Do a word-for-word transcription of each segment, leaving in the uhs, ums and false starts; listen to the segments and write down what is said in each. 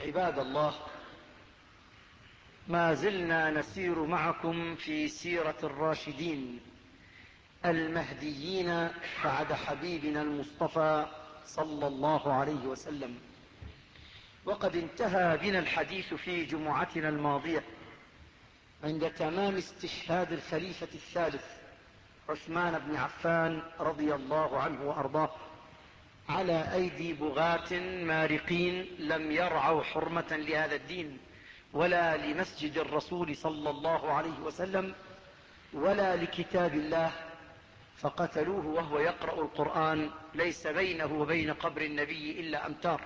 عباد الله، ما زلنا نسير معكم في سيرة الراشدين المهديين بعد حبيبنا المصطفى صلى الله عليه وسلم. وقد انتهى بنا الحديث في جمعتنا الماضية عند تمام استشهاد الخليفة الثالث عثمان بن عفان رضي الله عنه وأرضاه على أيدي بغاة مارقين لم يرعوا حرمة لهذا الدين ولا لمسجد الرسول صلى الله عليه وسلم ولا لكتاب الله، فقتلوه وهو يقرأ القرآن ليس بينه وبين قبر النبي إلا أمتار.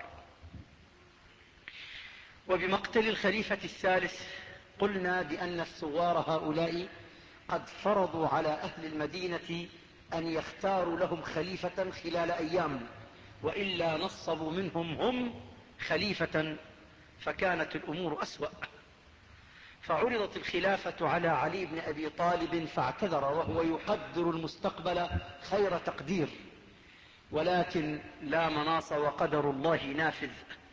وبمقتل الخليفة الثالث قلنا بأن الثوار هؤلاء قد فرضوا على أهل المدينة أن يختاروا لهم خليفة خلال أيام، وإلا نصبوا منهم هم خليفة، فكانت الأمور أسوأ. فعرضت الخلافة على علي بن أبي طالب فاعتذر وهو يقدر المستقبل خير تقدير، ولكن لا مناص وقدر الله نافذ.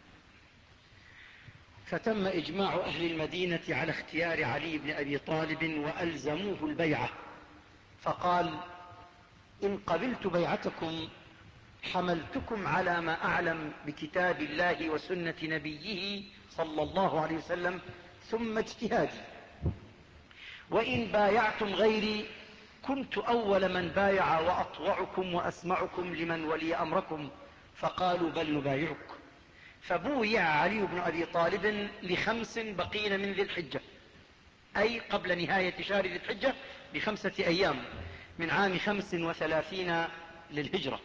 فتم إجماع أهل المدينة على اختيار علي بن أبي طالب وألزموه البيعة، فقال: إن قبلت بيعتكم حملتكم على ما أعلم بكتاب الله وسنة نبيه صلى الله عليه وسلم ثم اجتهادي، وإن بايعتم غيري كنت أول من بايع وأطوعكم وأسمعكم لمن ولي أمركم. فقالوا: بل نبايعك. فبويع علي بن أبي طالب لخمس بقين من ذي الحجة، أي قبل نهاية شهر ذي الحجة بخمسة أيام من عام خمس وثلاثين للهجرة.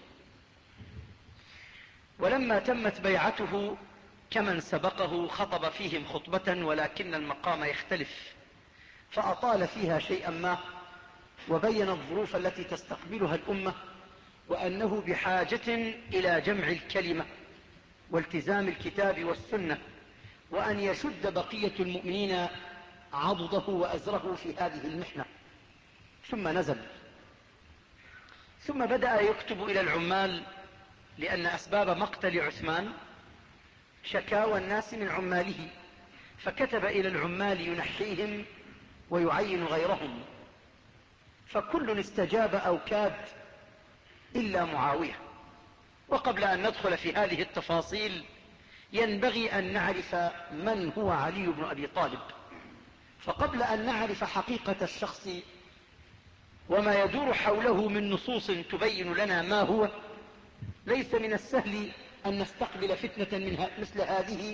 ولما تمت بيعته كمن سبقه خطب فيهم خطبة، ولكن المقام يختلف، فأطال فيها شيئا ما وبين الظروف التي تستقبلها الأمة، وأنه بحاجة إلى جمع الكلمة والتزام الكتاب والسنة، وأن يشد بقية المؤمنين عضده وأزره في هذه المحنة. ثم نزل، ثم بدأ يكتب إلى العمال، لأن أسباب مقتل عثمان شكاوى الناس من عماله، فكتب إلى العمال ينحيهم ويعين غيرهم، فكل استجاب أو كاد إلا معاوية. وقبل أن ندخل في هذه التفاصيل ينبغي أن نعرف من هو علي بن أبي طالب. فقبل أن نعرف حقيقة الشخص وما يدور حوله من نصوص تبين لنا ما هو، ليس من السهل أن نستقبل فتنة من مثل هذه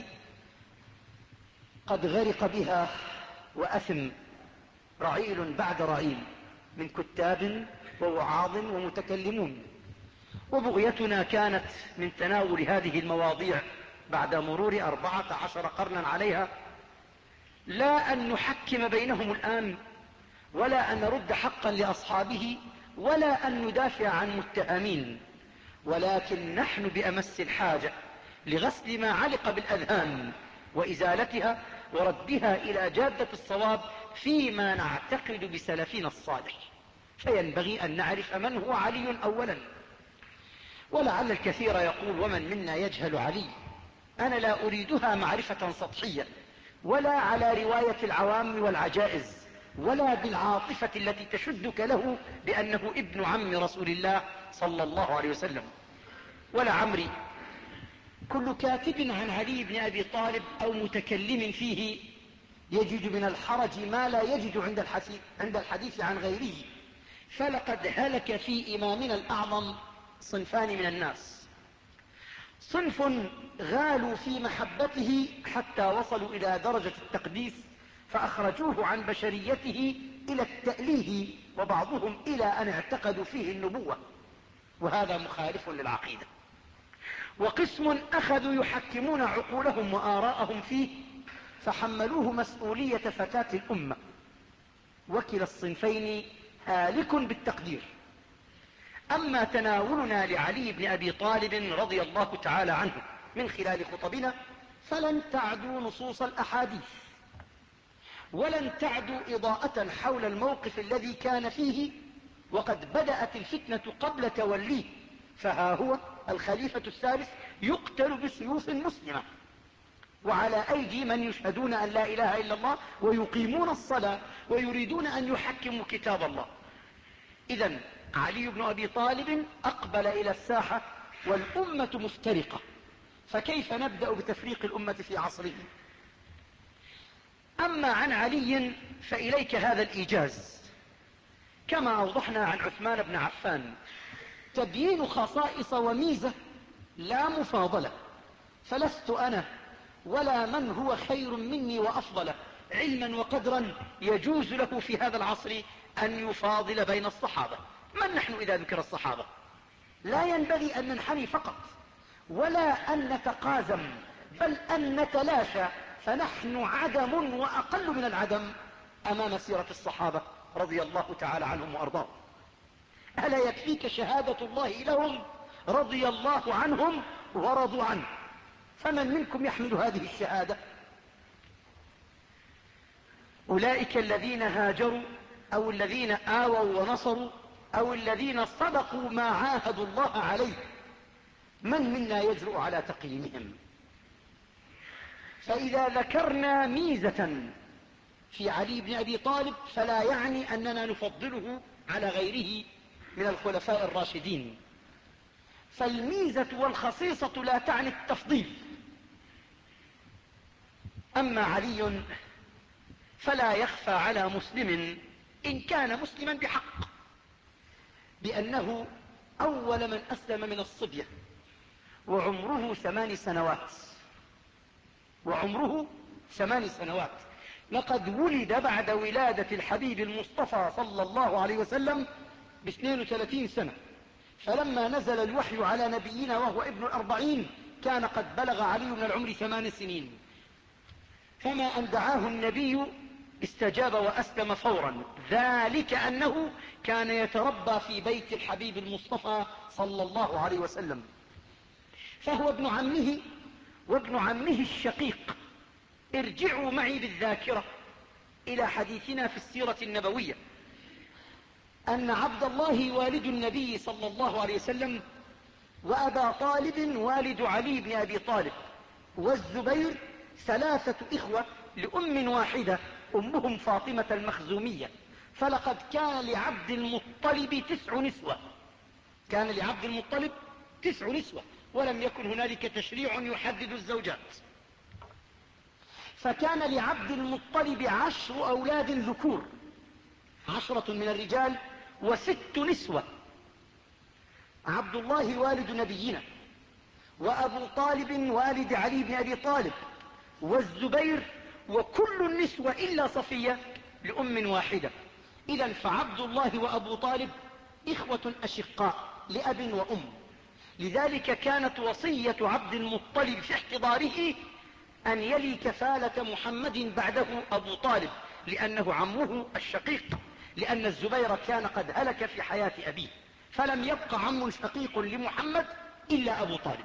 قد غرق بها وأثم رعيل بعد رعيل من كتاب ووعاظ ومتكلمون. وبغيتنا كانت من تناول هذه المواضيع بعد مرور أربعة عشر قرنا عليها، لا أن نحكم بينهم الآن، ولا أن نرد حقا لأصحابه، ولا أن ندافع عن متهمين، ولكن نحن بأمس الحاجة لغسل ما علق بالأذهان وإزالتها وردها إلى جادة الصواب فيما نعتقد بسلفنا الصالح. فينبغي أن نعرف من هو علي أولا. ولعل الكثير يقول: ومن منا يجهل علي؟ أنا لا أريدها معرفة سطحية، ولا على رواية العوام والعجائز، ولا بالعاطفة التي تشدك له بأنه ابن عم رسول الله صلى الله عليه وسلم. ولا عمري كل كاتب عن علي بن أبي طالب أو متكلم فيه يجد من الحرج ما لا يجد عند الحديث, عند الحديث عن غيره. فلقد هلك في إمامنا الأعظم صنفان من الناس: صنف غالوا في محبته حتى وصلوا إلى درجة التقديس فأخرجوه عن بشريته إلى التأليه، وبعضهم إلى أن اعتقدوا فيه النبوة، وهذا مخالف للعقيدة. وقسم أخذوا يحكمون عقولهم وآراءهم فيه فحملوه مسؤولية فتاة الأمة. وكلا الصنفين هالك بالتقدير. أما تناولنا لعلي بن أبي طالب رضي الله تعالى عنه من خلال خطبنا فلن تعدوا نصوص الأحاديث، ولن تعدوا إضاءة حول الموقف الذي كان فيه، وقد بدأت الفتنة قبل توليه، فها هو الخليفة الثالث يقتل بسيوف مسلمة، وعلى أيدي من يشهدون أن لا إله إلا الله ويقيمون الصلاة ويريدون أن يحكموا كتاب الله. إذن علي بن أبي طالب أقبل إلى الساحة والأمة مفترقة، فكيف نبدأ بتفريق الأمة في عصره؟ أما عن علي فإليك هذا الإيجاز كما أوضحنا عن عثمان بن عفان، تبيين خصائص وميزة لا مفاضلة، فلست أنا ولا من هو خير مني وأفضل علما وقدرا يجوز له في هذا العصر أن يفاضل بين الصحابة. من نحن إذا ذكر الصحابة؟ لا ينبغي أن ننحني فقط ولا أن نتقازم، بل أن نتلاشى، فنحن عدم وأقل من العدم أمام سيرة الصحابة رضي الله تعالى عنهم وأرضاهم. ألا يكفيك شهادة الله لهم رضي الله عنهم ورضوا عنه؟ فمن منكم يحمل هذه الشهادة؟ أولئك الذين هاجروا أو الذين آووا ونصروا أو الذين صدقوا ما عاهدوا الله عليه، من منا يجرؤ على تقييمهم؟ فإذا ذكرنا ميزة في علي بن أبي طالب فلا يعني أننا نفضله على غيره من الخلفاء الراشدين، فالميزة والخصيصة لا تعني التفضيل. أما علي فلا يخفى على مسلم إن كان مسلما بحق بأنه أول من أسلم من الصبية وعمره ثمان سنوات وعمره ثمان سنوات لقد ولد بعد ولادة الحبيب المصطفى صلى الله عليه وسلم باثنين وثلاثين سنة، فلما نزل الوحي على نبينا وهو ابن الأربعين كان قد بلغ علي من العمر ثمان سنين، فما أن دعاه النبي استجاب وأسلم فورا، ذلك أنه كان يتربى في بيت الحبيب المصطفى صلى الله عليه وسلم، فهو ابن عمه وابن عمه الشقيق. ارجعوا معي بالذاكرة إلى حديثنا في السيرة النبوية أن عبد الله والد النبي صلى الله عليه وسلم وأبا طالب والد علي بن أبي طالب والزبير ثلاثة إخوة لأم واحدة أمهم فاطمة المخزومية، فلقد كان لعبد المطلب تسع نسوة كان لعبد المطلب تسع نسوة ولم يكن هنالك تشريع يحدد الزوجات، فكان لعبد المطلب عشر أولاد ذكور، عشرة من الرجال وست نسوة. عبد الله والد نبينا وأبو طالب والد علي بن أبي طالب والزبير وكل النسوة إلا صفية لأم واحدة. إذن فعبد الله وأبو طالب إخوة أشقاء لأب وأم، لذلك كانت وصية عبد المطلب في احتضاره أن يلي كفالة محمد بعده أبو طالب لأنه عمه الشقيق، لأن الزبير كان قد هلك في حياة أبيه، فلم يبق عم شقيق لمحمد إلا أبو طالب.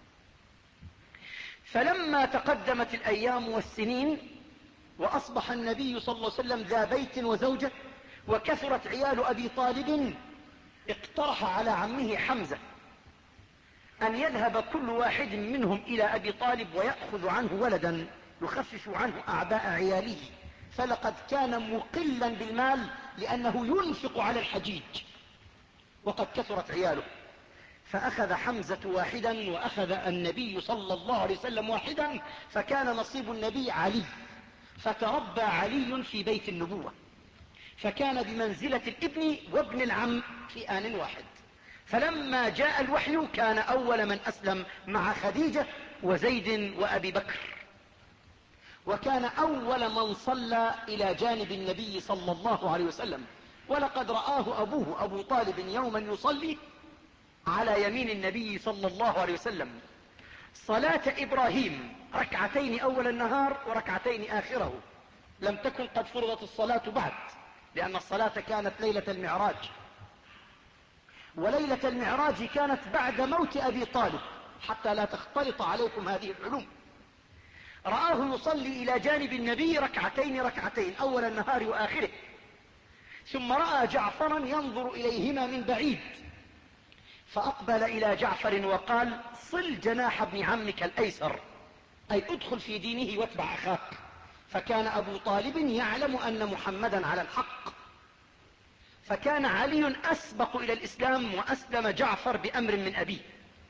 فلما تقدمت الأيام والسنين وأصبح النبي صلى الله عليه وسلم ذا بيت وزوجة وكثرت عيال أبي طالب، اقترح على عمه حمزة أن يذهب كل واحد منهم إلى أبي طالب ويأخذ عنه ولدا يخفف عنه أعباء عياله، فلقد كان مقلا بالمال لأنه ينفق على الحجيج وقد كثرت عياله، فأخذ حمزة واحدا وأخذ النبي صلى الله عليه وسلم واحدا، فكان نصيب النبي علي، فتربى علي في بيت النبوة، فكان بمنزلة الابن وابن العم في آن واحد. فلما جاء الوحي كان أول من أسلم مع خديجة وزيد وأبي بكر، وكان أول من صلى إلى جانب النبي صلى الله عليه وسلم، ولقد رآه أبوه أبو طالب يوما يصلي على يمين النبي صلى الله عليه وسلم صلاة إبراهيم، ركعتين أول النهار وركعتين آخره، لم تكن قد فرضت الصلاة بعد، لأن الصلاة كانت ليلة المعراج، وليلة المعراج كانت بعد موت أبي طالب، حتى لا تختلط عليكم هذه العلوم. رآه يصلي إلى جانب النبي ركعتين ركعتين أول النهار وآخره، ثم رأى جعفرا ينظر إليهما من بعيد، فأقبل إلى جعفر وقال: صل جناح ابن عمك الأيسر، أي ادخل في دينه واتبع أخاك. فكان أبو طالب يعلم أن محمدا على الحق، فكان علي أسبق إلى الإسلام، وأسلم جعفر بأمر من أبيه.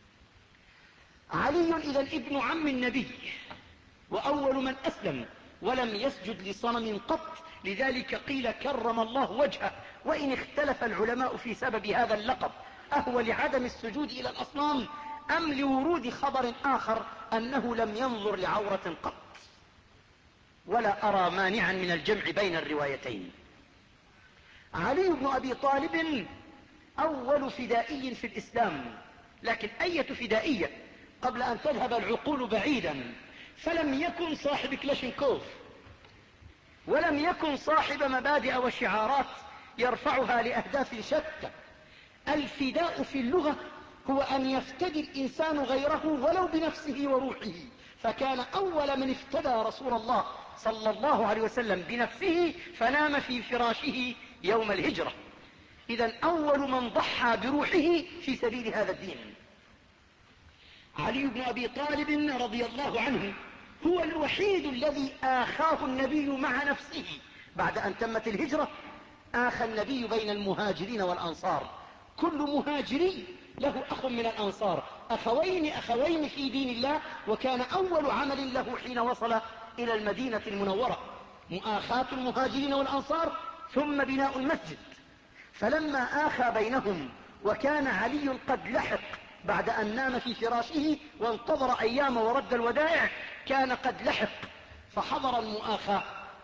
علي إذن ابن عم النبي، وأول من أسلم، ولم يسجد لصنم قط، لذلك قيل كرم الله وجهه. وإن اختلف العلماء في سبب هذا اللقب، أهو لعدم السجود إلى الأصنام أم لورود خبر آخر أنه لم ينظر لعورة قط؟ ولا أرى مانعا من الجمع بين الروايتين. علي بن أبي طالب أول فدائي في الإسلام، لكن أية فدائية قبل أن تذهب العقول بعيدا، فلم يكن صاحب كلاشينكوف، ولم يكن صاحب مبادئ وشعارات يرفعها لأهداف شتى. الفداء في اللغة هو أن يفتدي الإنسان غيره ولو بنفسه وروحه، فكان أول من افتدى رسول الله صلى الله عليه وسلم بنفسه فنام في فراشه يوم الهجرة. إذن أول من ضحى بروحه في سبيل هذا الدين. علي بن أبي طالب رضي الله عنه هو الوحيد الذي آخاه النبي مع نفسه بعد أن تمت الهجرة. آخى النبي بين المهاجرين والأنصار، كل مهاجري له أخ من الأنصار، أخوين أخوين في دين الله. وكان أول عمل له حين وصل إلى المدينة المنورة مؤاخاة المهاجرين والأنصار، ثم بناء المسجد. فلما آخى بينهم، وكان علي قد لحق بعد أن نام في فراشه وانتظر أيام ورد الودائع، كان قد لحق فحضر المؤاخاة.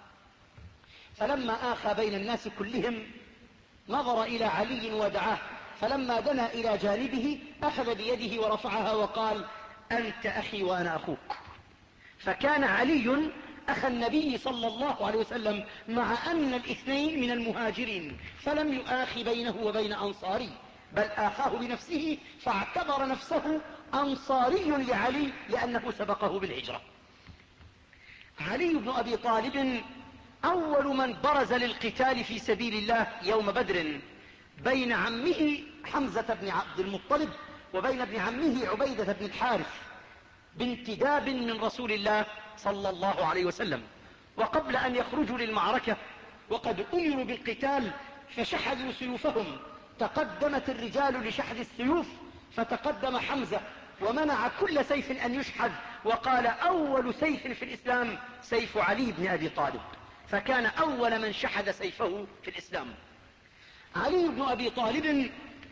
فلما آخى بين الناس كلهم نظر إلى علي ودعاه، فلما دنا إلى جانبه أخذ بيده ورفعها وقال: أنت أخي وأنا أخوك. فكان علي أخ النبي صلى الله عليه وسلم، مع أن الاثنين من المهاجرين، فلم يؤاخي بينه وبين أنصاري، بل آخاه بنفسه، فاعتبر نفسه أنصاري لعلي لأنه سبقه بالهجرة. علي بن أبي طالب أول من برز للقتال في سبيل الله يوم بدر بين عمه حمزة بن عبد المطلب وبين ابن عمه عبيدة بن الحارث، بانتداب من رسول الله صلى الله عليه وسلم. وقبل أن يخرجوا للمعركة وقد أمروا بالقتال فشحذوا سيوفهم، تقدمت الرجال لشحذ السيوف، فتقدم حمزة ومنع كل سيف أن يشحذ، وقال: أول سيف في الإسلام سيف علي بن أبي طالب، فكان أول من شحذ سيفه في الإسلام. علي بن أبي طالب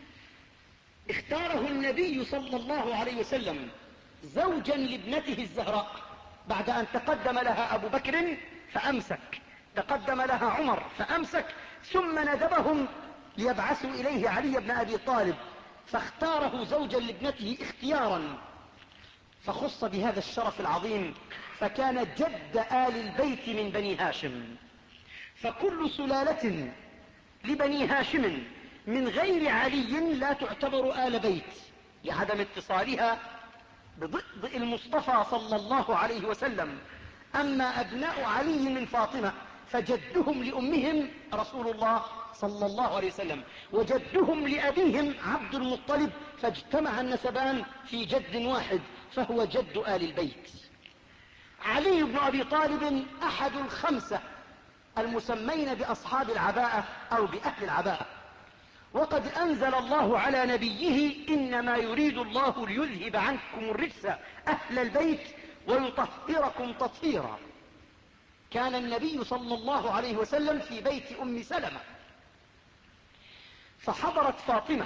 اختاره النبي صلى الله عليه وسلم زوجا لابنته الزهراء، بعد أن تقدم لها أبو بكر فأمسك، تقدم لها عمر فأمسك، ثم ندبهم ليبعثوا إليه علي بن أبي طالب، فاختاره زوجا لابنته اختيارا، فخص بهذا الشرف العظيم، فكان جد آل البيت من بني هاشم. فكل سلالة لبني هاشم من غير علي لا تعتبر آل بيت، لعدم اتصالها بضئضئ المصطفى صلى الله عليه وسلم. أما أبناء علي من فاطمة فجدهم لأمهم رسول الله صلى الله عليه وسلم، وجدهم لأبيهم عبد المطلب، فاجتمع النسبان في جد واحد، فهو جد آل البيت. علي بن أبي طالب أحد الخمسة المسمين بأصحاب العباءة أو بأهل العباءة، وقد أنزل الله على نبيه: إنما يريد الله ليذهب عنكم الرجس أهل البيت ويطهركم تطهيرا. كان النبي صلى الله عليه وسلم في بيت أم سلمة، فحضرت فاطمة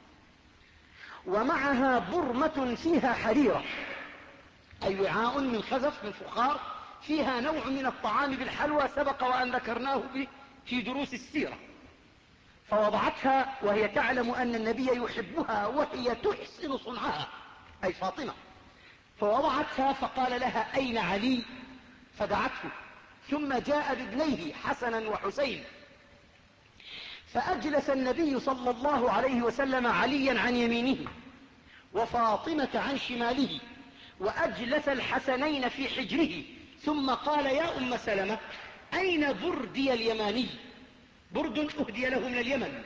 ومعها برمة فيها حريرة، أي وعاء من خزف من فخار فيها نوع من الطعام بالحلوى، سبق وأن ذكرناه في دروس السيرة. فوضعتها وهي تعلم أن النبي يحبها وهي تحسن صنعها، أي فاطمة، فوضعتها فقال لها: أين علي؟ فدعته، ثم جاء بابنيه حسنا وحسين، فأجلس النبي صلى الله عليه وسلم عليا عن يمينه وفاطمة عن شماله، وأجلس الحسنين في حجره، ثم قال: يا أم سلمة، أين بردي اليماني؟ برد أهدي له من اليمن،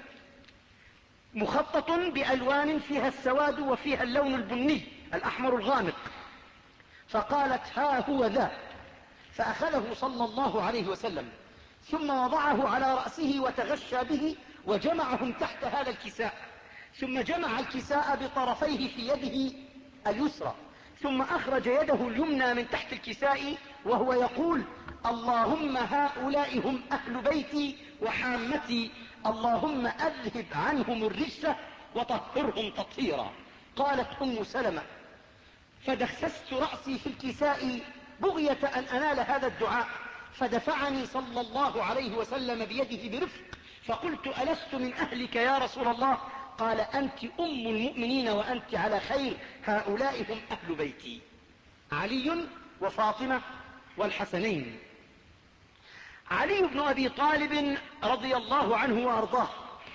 مخطط بألوان فيها السواد وفيها اللون البني الأحمر الغامق. فقالت ها هو ذا، فأخذه صلى الله عليه وسلم ثم وضعه على رأسه وتغشى به وجمعهم تحت هذا الكساء، ثم جمع الكساء بطرفيه في يده اليسرى، ثم أخرج يده اليمنى من تحت الكساء وهو يقول اللهم هؤلاء هم أهل بيتي وحامتي، اللهم أذهب عنهم الرجس وطهرهم تطهيرا. قالت أم سلمة فدخست رأسي في الكساء بغية أن أنال هذا الدعاء، فدفعني صلى الله عليه وسلم بيده برفق، فقلت ألست من أهلك يا رسول الله؟ قال أنت أم المؤمنين وأنت على خير، هؤلاء هم أهل بيتي، علي وفاطمة والحسنين. علي بن أبي طالب رضي الله عنه وأرضاه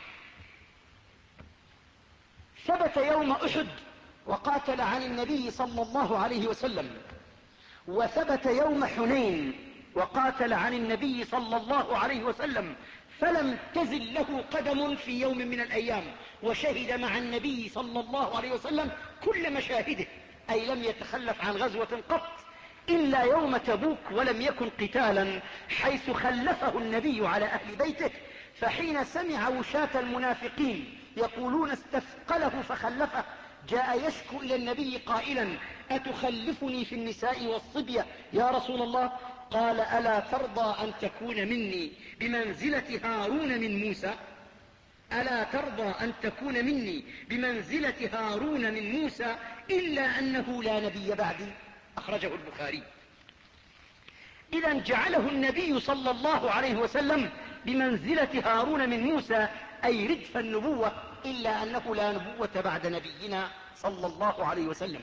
ثبت يوم أحد وقاتل عن النبي صلى الله عليه وسلم، وثبت يوم حنين وقاتل عن النبي صلى الله عليه وسلم، فلم تزل له قدم في يوم من الأيام، وشهد مع النبي صلى الله عليه وسلم كل مشاهده، أي لم يتخلف عن غزوة قط إلا يوم تبوك، ولم يكن قتالا، حيث خلفه النبي على أهل بيته. فحين سمع وشاة المنافقين يقولون استثقله فخلفه، جاء يشكو إلى النبي قائلا أتخلفني في النساء والصبية يا رسول الله؟ قال ألا ترضى أن تكون مني بمنزلة هارون من موسى؟ ألا ترضى أن تكون مني بمنزلة هارون من موسى إلا أنه لا نبي بعدي؟ أخرجه البخاري. إذا جعله النبي صلى الله عليه وسلم بمنزلة هارون من موسى، أي ردف النبوة، إلا أنه لا نبوة بعد نبينا صلى الله عليه وسلم.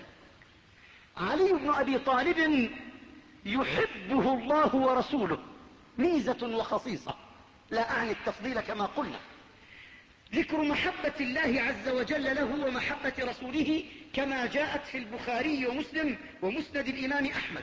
علي بن أبي طالب يحبه الله ورسوله، ميزة وخصيصة، لا أعني التفضيل كما قلنا. ذكر محبة الله عز وجل له ومحبة رسوله كما جاءت في البخاري ومسلم ومسند الإمام أحمد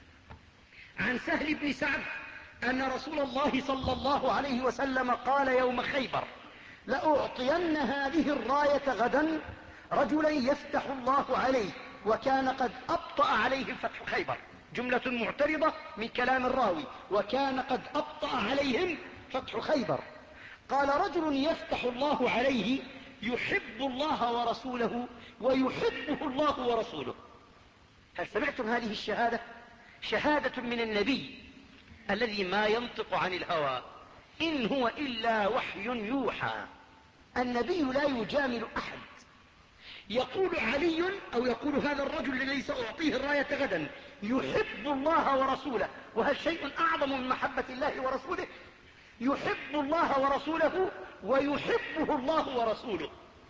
عن سهل بن سعد أن رسول الله صلى الله عليه وسلم قال يوم خيبر لأعطين هذه الراية غدا رجلا يفتح الله عليه، وكان قد أبطأ عليهم فتح خيبر، جملة معترضة من كلام الراوي، وكان قد أبطأ عليهم فتح خيبر. قال رجل يفتح الله عليه يحب الله ورسوله ويحبه الله ورسوله. هل سمعتم هذه الشهادة؟ شهادة من النبي الذي ما ينطق عن الهوى إن هو إلا وحي يوحى. النبي لا يجامل أحد. يقول علي أو يقول هذا الرجل الذي سأعطيه الراية غدا يحب الله ورسوله، وهل شيء أعظم من محبة الله ورسوله؟ يحب الله ورسوله ويحبه الله ورسوله.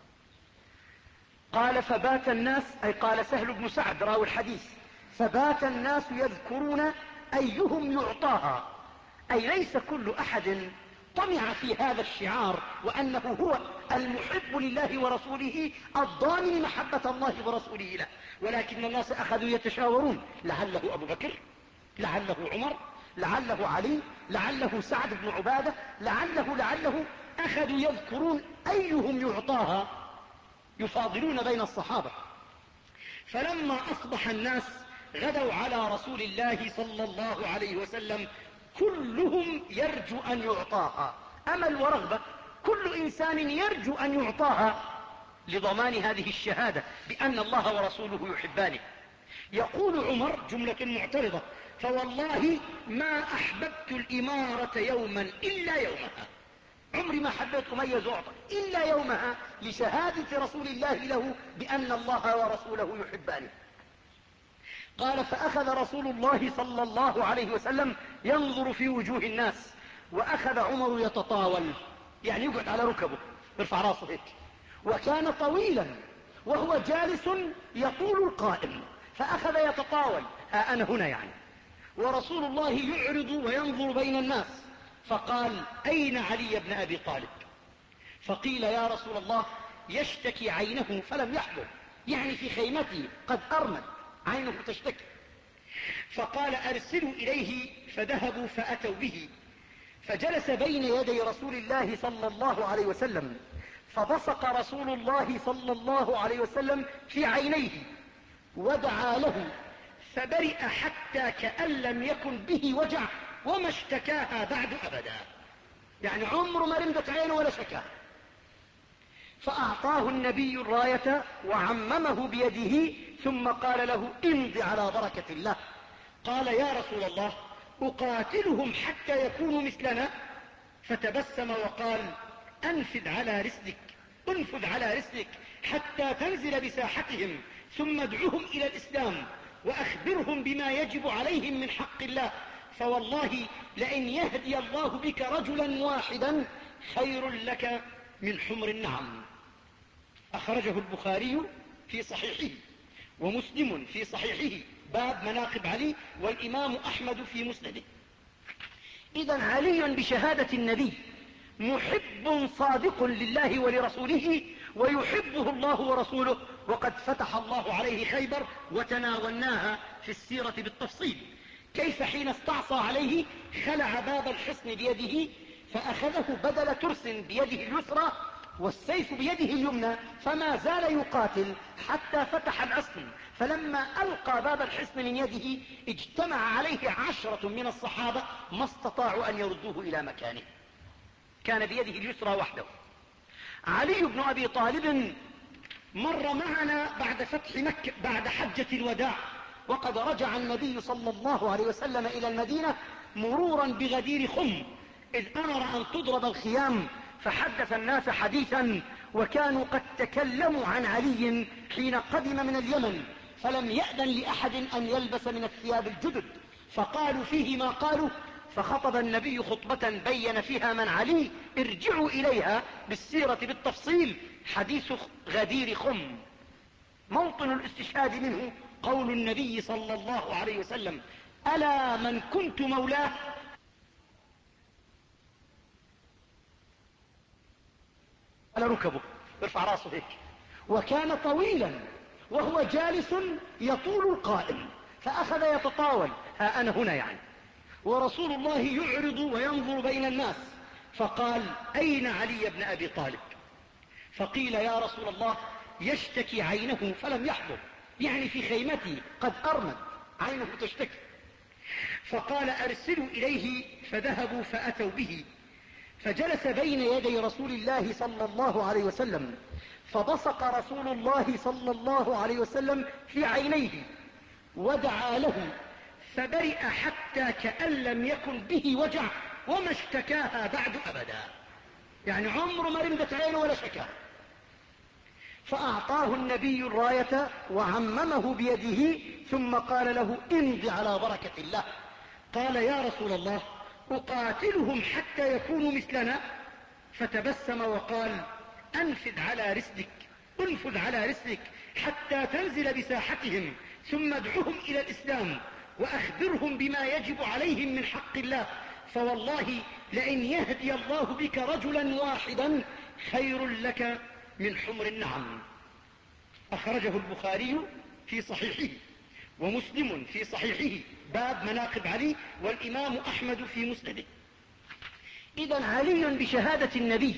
قال فبات الناس، أي قال سهل بن سعد راوي الحديث، فبات الناس يذكرون أيهم يعطاها، أي ليس كل أحد طمع في هذا الشعار وأنه هو المحب لله ورسوله الضامن محبة الله ورسوله له، ولكن الناس أخذوا يتشاورون، لعله أبو بكر، لعله عمر، لعله علي، لعله سعد بن عبادة، لعله لعله أخذوا يذكرون أيهم يعطاها، يفاضلون بين الصحابة. فلما أصبح الناس غدوا على رسول الله صلى الله عليه وسلم كلهم يرجو أن يعطاها، أمل ورغبة، كل إنسان يرجو أن يعطاها لضمان هذه الشهادة بأن الله ورسوله يحبانه. يقول عمر جملة معترضة فوالله ما أحببت الإمارة يوما إلا يومها، عمري ما حبيت أميز أعطى إلا يومها لشهادة رسول الله له بأن الله ورسوله يحبانه. قال فأخذ رسول الله صلى الله عليه وسلم ينظر في وجوه الناس، وأخذ عمر يتطاول، يعني يقعد على ركبه يرفع راسه هيك، وكان طويلا وهو جالس يطول القائم، فأخذ يتطاول ها أنا هنا يعني، ورسول الله يعرض وينظر بين الناس، فقال أين علي بن أبي طالب؟ فقيل يا رسول الله يشتكي عينه فلم يحضر، يعني في خيمته قد أرمد عينه تشتكي. فقال أرسلوا إليه، فذهبوا فأتوا به، فجلس بين يدي رسول الله صلى الله عليه وسلم، فبصق رسول الله صلى الله عليه وسلم في عينيه ودعا له، فبرئ حتى كأن لم يكن به وجع وما اشتكاها بعد أبدا، يعني عمره ما رمدت عينه ولا شكاها. فأعطاه النبي الراية وعممه بيده ثم قال له امض على بركة الله. قال يا رسول الله أقاتلهم حتى يكونوا مثلنا؟ فتبسم وقال أنفذ على رسلك انفذ على رسلك حتى تنزل بساحتهم ثم ادعهم إلى الإسلام وأخبرهم بما يجب عليهم من حق الله، فوالله لئن يهدي الله بك رجلا واحدا خير لك من حمر النعم. أخرجه البخاري في صحيحه ومسلم في صحيحه باب مناقب علي، والإمام أحمد في مسنده. إذن علي بشهادة النبي محب صادق لله ولرسوله ويحبه الله ورسوله، وقد فتح الله عليه خيبر وتناولناها في السيرة بالتفصيل، كيف حين استعصى عليه خلع باب الحصن بيده فأخذه بدل ترس بيده اليسرى والسيف بيده اليمنى، فما زال يقاتل حتى فتح الحصن، فلما ألقى باب الحصن من يده اجتمع عليه عشرة من الصحابة ما استطاعوا أن يردوه إلى مكانه، كان بيده اليسرى وحده. علي بن أبي طالب مر معنا بعد فتح مكة بعد حجة الوداع، وقد رجع النبي صلى الله عليه وسلم إلى المدينة مرورا بغدير خم، إذ أمر أن تضرب الخيام، فحدث الناس حديثا وكانوا قد تكلموا عن علي حين قدم من اليمن، فلم يأذن لأحد أن يلبس من الثياب الجدد، فقالوا فيه ما قالوا، فخطب النبي خطبة بين فيها من علي ارجعوا إليها بالسيرة بالتفصيل، حديث غدير خم. موطن الاستشهاد منه قول النبي صلى الله عليه وسلم ألا من كنت مولاه على ركبه، ارفع راسه هيك، وكان طويلا وهو جالس يطول القائم، فأخذ يتطاول ها أنا هنا يعني، ورسول الله يعرض وينظر بين الناس، فقال أين علي بن أبي طالب؟ فقيل يا رسول الله يشتكي عينه فلم يحضر، يعني في خيمتي قد أرمد عينه تشتكي. فقال أرسلوا إليه، فذهبوا فأتوا به، فجلس بين يدي رسول الله صلى الله عليه وسلم، فبصق رسول الله صلى الله عليه وسلم في عينيه ودعا له، فبرئ حتى كأن لم يكن به وجع وما اشتكاها بعد أبدا، يعني عمره ما رمدت عينه ولا شكاها. فأعطاه النبي الراية وعممه بيده ثم قال له امض على بركة الله. قال يا رسول الله أقاتلهم حتى يكونوا مثلنا؟ فتبسم وقال أنفذ على رسلك انفذ على رسلك حتى تنزل بساحتهم ثم ادعهم إلى الإسلام وأخبرهم بما يجب عليهم من حق الله، فوالله لئن يهدي الله بك رجلا واحدا خير لك من حمر النعم. أخرجه البخاري في صحيحه ومسلم في صحيحه باب مناقب علي، والإمام أحمد في مسنده. إذن علي بشهادة النبي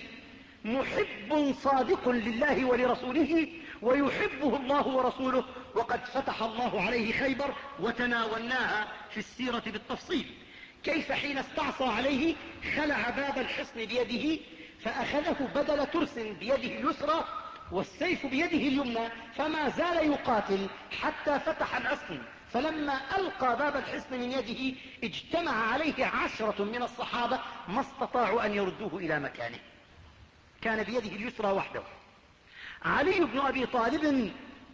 محب صادق لله ولرسوله ويحبه الله ورسوله، وقد فتح الله عليه خيبر وتناولناها في السيرة بالتفصيل، كيف حين استعصى عليه خلع باب الحصن بيده فأخذه بدل ترس بيده اليسرى والسيف بيده اليمنى، فما زال يقاتل حتى فتح الحصن، فلما ألقى باب الحصن من يده اجتمع عليه عشرة من الصحابة ما استطاعوا أن يردوه إلى مكانه، كان بيده اليسرى وحده. علي بن أبي طالب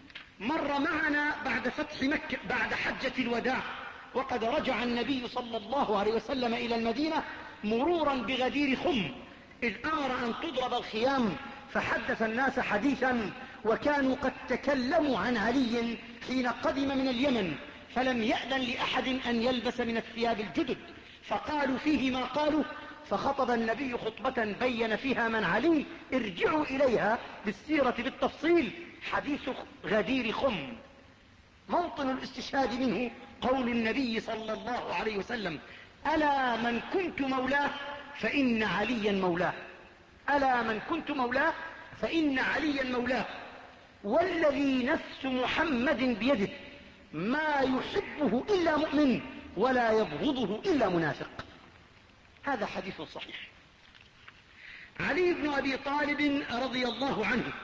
مر معنا بعد فتح مكة بعد حجة الوداع، وقد رجع النبي صلى الله عليه وسلم إلى المدينة مرورا بغدير خم، إذ أمر أن تضرب الخيام، فحدث الناس حديثا وكانوا قد تكلموا عن علي حين قدم من اليمن، فلم يأذن لأحد أن يلبس من الثياب الجدد، فقالوا فيه ما قالوا، فخطب النبي خطبة بين فيها من علي ارجعوا إليها بالسيرة بالتفصيل، حديث غدير خم. موطن الاستشهاد منه قول النبي صلى الله عليه وسلم ألا من كنت مولاه فإن عليا مولاه، ألا من كنت مولاه فإن عليا مولاه، والذي نفس محمد بيده ما يحبه إلا مؤمن ولا يبغضه إلا منافق. هذا حديث صحيح. علي بن أبي طالب رضي الله عنه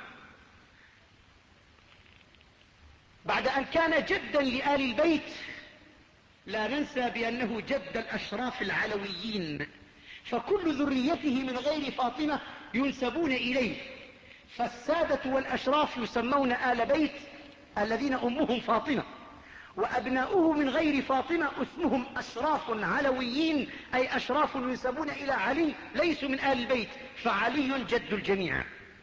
بعد أن كان جدا لآل البيت، لا ننسى بأنه جد الأشراف العلويين، فكل ذريته من غير فاطمة ينسبون إليه، فالسادة والأشراف يسمون آل بيت الذين أمهم فاطمة، وأبناؤه من غير فاطمة اسمهم أشراف علويين، أي أشراف ينسبون إلى علي ليسوا من آل البيت، فعلي جد الجميع.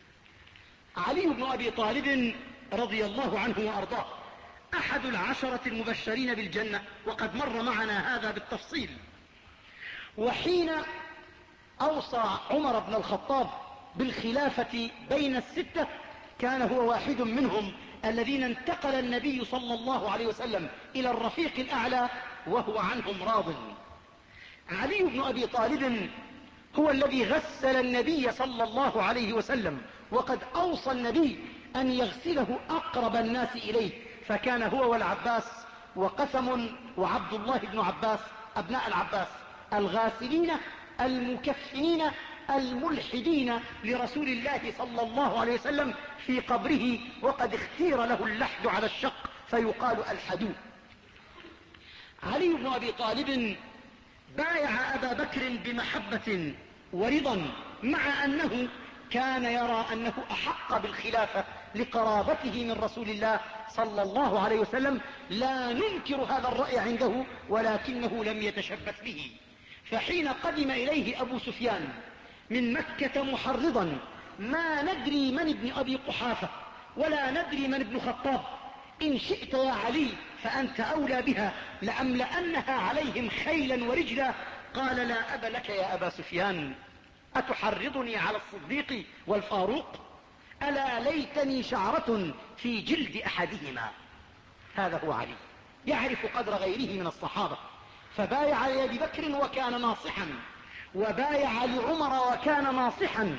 علي بن أبي طالب رضي الله عنه وأرضاه أحد العشرة المبشرين بالجنة، وقد مر معنا هذا بالتفصيل. وحين أوصى عمر بن الخطاب بالخلافة بين الستة كان هو واحد منهم، الذين انتقل النبي صلى الله عليه وسلم إلى الرفيق الأعلى وهو عنهم راض. علي بن أبي طالب هو الذي غسل النبي صلى الله عليه وسلم، وقد أوصى النبي أن يغسله أقرب الناس إليه، فكان هو والعباس وقسم وعبد الله بن عباس أبناء العباس الغاسلين المكفنين الملحدين لرسول الله صلى الله عليه وسلم في قبره، وقد اختير له اللحد على الشق فيقال الحدو. علي بن أبي طالب بايع أبا بكر بمحبة ورضا، مع أنه كان يرى أنه أحق بالخلافة لقرابته من رسول الله صلى الله عليه وسلم. لا ننكر هذا الرأي عنده، ولكنه لم يتشبث به. فحين قدم إليه أبو سفيان من مكة محرضا ما ندري من ابن أبي قحافة ولا ندري من ابن خطاب، إن شئت يا علي فأنت أولى بها لأملأنها عليهم خيلا ورجلا، قال لا أب لك يا أبا سفيان، أتحرضني على الصديق والفاروق؟ ألا ليتني شعرة في جلد أحدهما. هذا هو علي، يعرف قدر غيره من الصحابة، فبايع لأبي بكر وكان ناصحا، وبايع لعمر وكان ناصحا.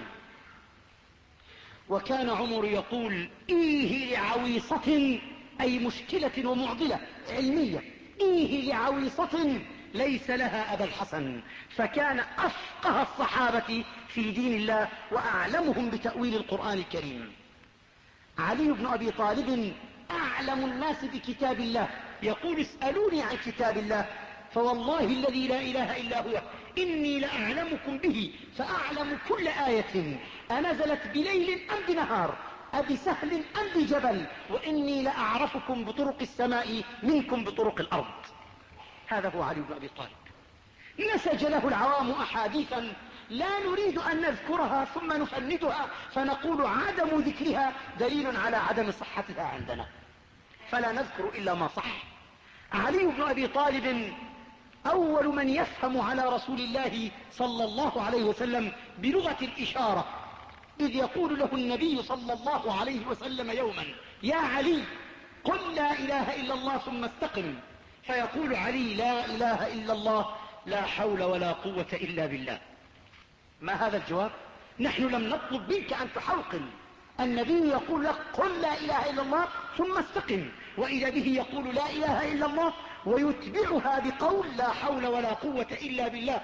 وكان عمر يقول إيه لعويصة، أي مشكلة ومعضلة علمية، إيه لعويصة ليس لها أبا الحسن، فكان أفقه الصحابة في دين الله وأعلمهم بتأويل القرآن الكريم. علي بن أبي طالب أعلم الناس بكتاب الله، يقول اسألوني عن كتاب الله فوالله الذي لا إله إلا هو إني لأعلمكم به فأعلم كل آية أنزلت بليل أم بنهار، أبسهل أم بجبل، وإني لأعرفكم بطرق السماء منكم بطرق الأرض. هذا هو علي بن أبي طالب. نسج له العوام أحاديثا لا نريد أن نذكرها ثم نفندها فنقول عدم ذكرها دليل على عدم صحتها عندنا، فلا نذكر إلا ما صح. علي بن أبي طالب أول من يفهم على رسول الله صلى الله عليه وسلم بلغة الإشارة، إذ يقول له النبي صلى الله عليه وسلم يوما يا علي قل لا إله إلا الله ثم استقم، فيقول علي لا إله إلا الله لا حول ولا قوة إلا بالله. ما هذا الجواب؟ نحن لم نطلب منك أن تحوقل، النبي يقول لك قل لا إله إلا الله ثم استقم، وإذا به يقول لا إله إلا الله ويتبعها بقول لا حول ولا قوة إلا بالله.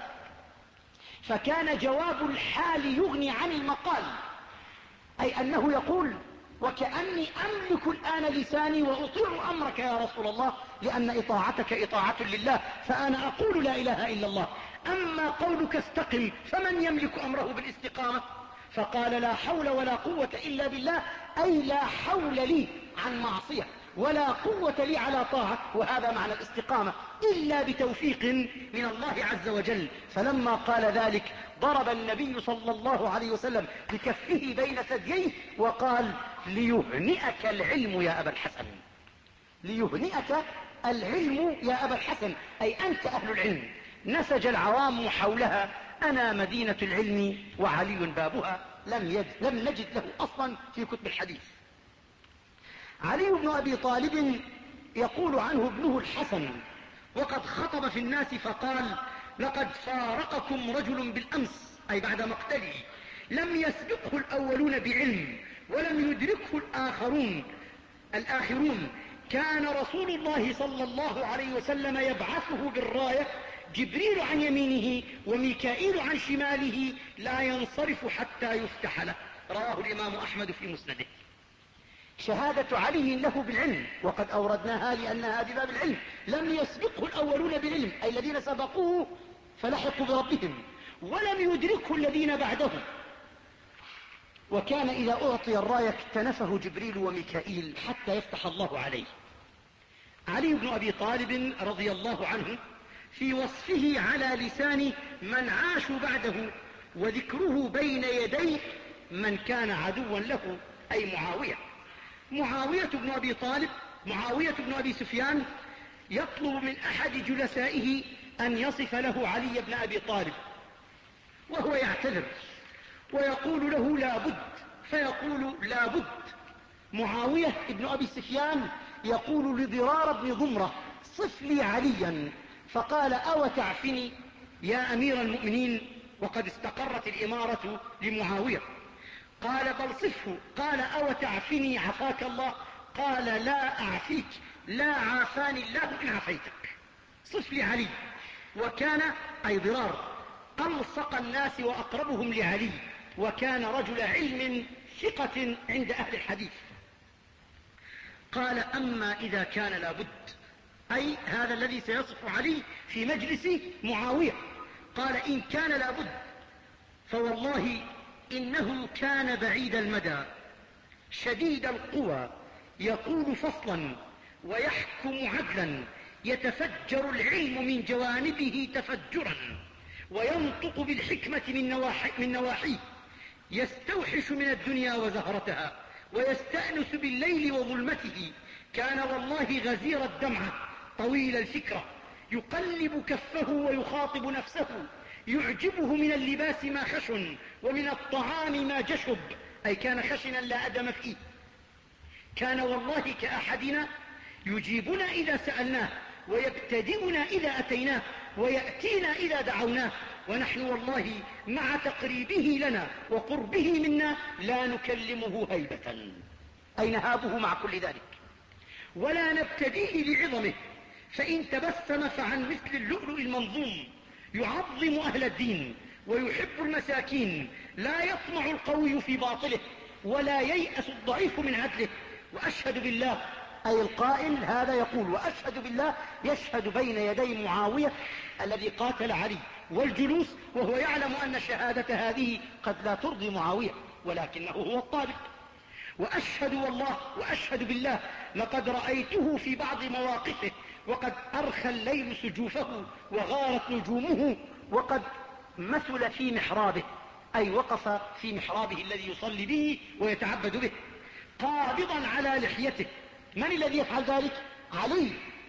فكان جواب الحال يغني عن المقال، أي أنه يقول وكأني أملك الآن لساني وأطيع أمرك يا رسول الله، لأن إطاعتك إطاعة لله، فأنا أقول لا إله إلا الله. أما قولك استقم فمن يملك أمره بالاستقامة؟ فقال لا حول ولا قوة إلا بالله، أي لا حول لي عن معصية ولا قوة لي على طاعة، وهذا معنى الاستقامة، إلا بتوفيق من الله عز وجل. فلما قال ذلك ضرب النبي صلى الله عليه وسلم بكفه بين ثدييه وقال ليهنئك العلم يا أبا الحسن، ليهنئك العلم يا أبا الحسن، أي أنت أهل العلم. نسج العوام حولها أنا مدينة العلم وعلي بابها، لم, يجد لم نجد له أصلا في كتب الحديث. علي بن أبي طالب يقول عنه ابنه الحسن وقد خطب في الناس فقال لقد فارقكم رجل بالأمس، أي بعد مقتله، لم يسبقه الأولون بعلم ولم يدركه الآخرون الآخرون كان رسول الله صلى الله عليه وسلم يبعثه بالراية، جبريل عن يمينه وميكائيل عن شماله، لا ينصرف حتى يفتح له. رواه الإمام أحمد في مسنده. شهادة علي له بالعلم، وقد أوردناها لأنها بباب العلم، لم يسبقه الأولون بالعلم، أي الذين سبقوه فلحقوا بربهم، ولم يدركه الذين بعده. وكان إذا أعطي الراية اكتنفه جبريل وميكائيل حتى يفتح الله عليه. علي بن أبي طالب رضي الله عنه في وصفه على لسان من عاشوا بعده، وذكره بين يدي من كان عدوا له، أي معاوية. معاوية بن أبي طالب معاوية بن أبي سفيان يطلب من أحد جلسائه أن يصف له علي بن أبي طالب، وهو يعتذر ويقول له لا بد، فيقول لا بد. معاوية بن أبي سفيان يقول لضرار بن ضمرة صف لي عليا، فقال أو تعفني يا أمير المؤمنين وقد استقرت الإمارة لمعاوية؟ قال بل صفه. قال أو تعفني عفاك الله؟ قال لا أعفيك، لا عافاني الله إن عفيتك، صف لي علي. وكان أي ضرار ألصق الناس وأقربهم لعلي، وكان رجل علم ثقة عند أهل الحديث. قال أما إذا كان لابد، أي هذا الذي سيصف علي في مجلس معاوية، قال إن كان لابد فوالله إنه كان بعيد المدى شديد القوى، يقول فصلا ويحكم عدلا، يتفجر العلم من جوانبه تفجرا، وينطق بالحكمة من, نواحي من نواحيه، يستوحش من الدنيا وزهرتها، ويستأنس بالليل وظلمته. كان والله غزير الدمعة طويل الفكرة، يقلب كفه ويخاطب نفسه، يعجبه من اللباس ما خشن، ومن الطعام ما جشب، أي كان خشنا لا أدم فيه. كان والله كأحدنا يجيبنا إذا سألناه، ويبتدئنا إذا أتيناه، ويأتينا إذا دعوناه، ونحن والله مع تقريبه لنا وقربه منا لا نكلمه هيبة، أي نهابه مع كل ذلك، ولا نبتدئه لعظمه، فإن تبسم فعن مثل اللؤلؤ المنظوم، يعظم أهل الدين ويحب المساكين، لا يطمع القوي في باطله، ولا ييأس الضعيف من عدله. وأشهد بالله، أي القائل هذا يقول وأشهد بالله، يشهد بين يدي معاوية الذي قاتل علي والجلوس، وهو يعلم أن شهادة هذه قد لا ترضي معاوية، ولكنه هو الطالب. وأشهد والله وأشهد بالله لقد رأيته في بعض مواقفه وقد أرخى الليل سجوفه وغارت نجومه، وقد مثل في محرابه، أي وقف في محرابه الذي يصلي به ويتعبد به، قابضا على لحيته. من الذي يفعل ذلك؟ علي،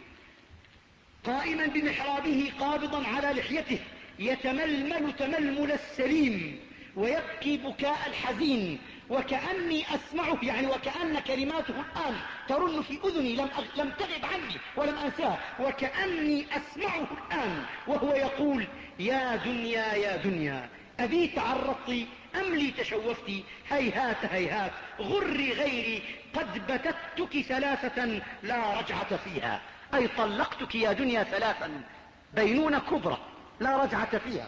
قائما بمحرابه قابضا على لحيته، يتململ تململ السليم ويبكي بكاء الحزين، وكأني أسمعه، يعني وكأن كلماته الآن ترن في أذني، لم, أغ... لم تغب عني ولم أنساه، وكأني أسمعه الآن وهو يقول يا دنيا يا دنيا، أبي تعرضت أم لي تشوفت؟ هيهات هيهات غري غيري، قد بتتك ثلاثة لا رجعة فيها، أي طلقتك يا دنيا ثلاثا، بينونة كبرى لا رجعة فيها.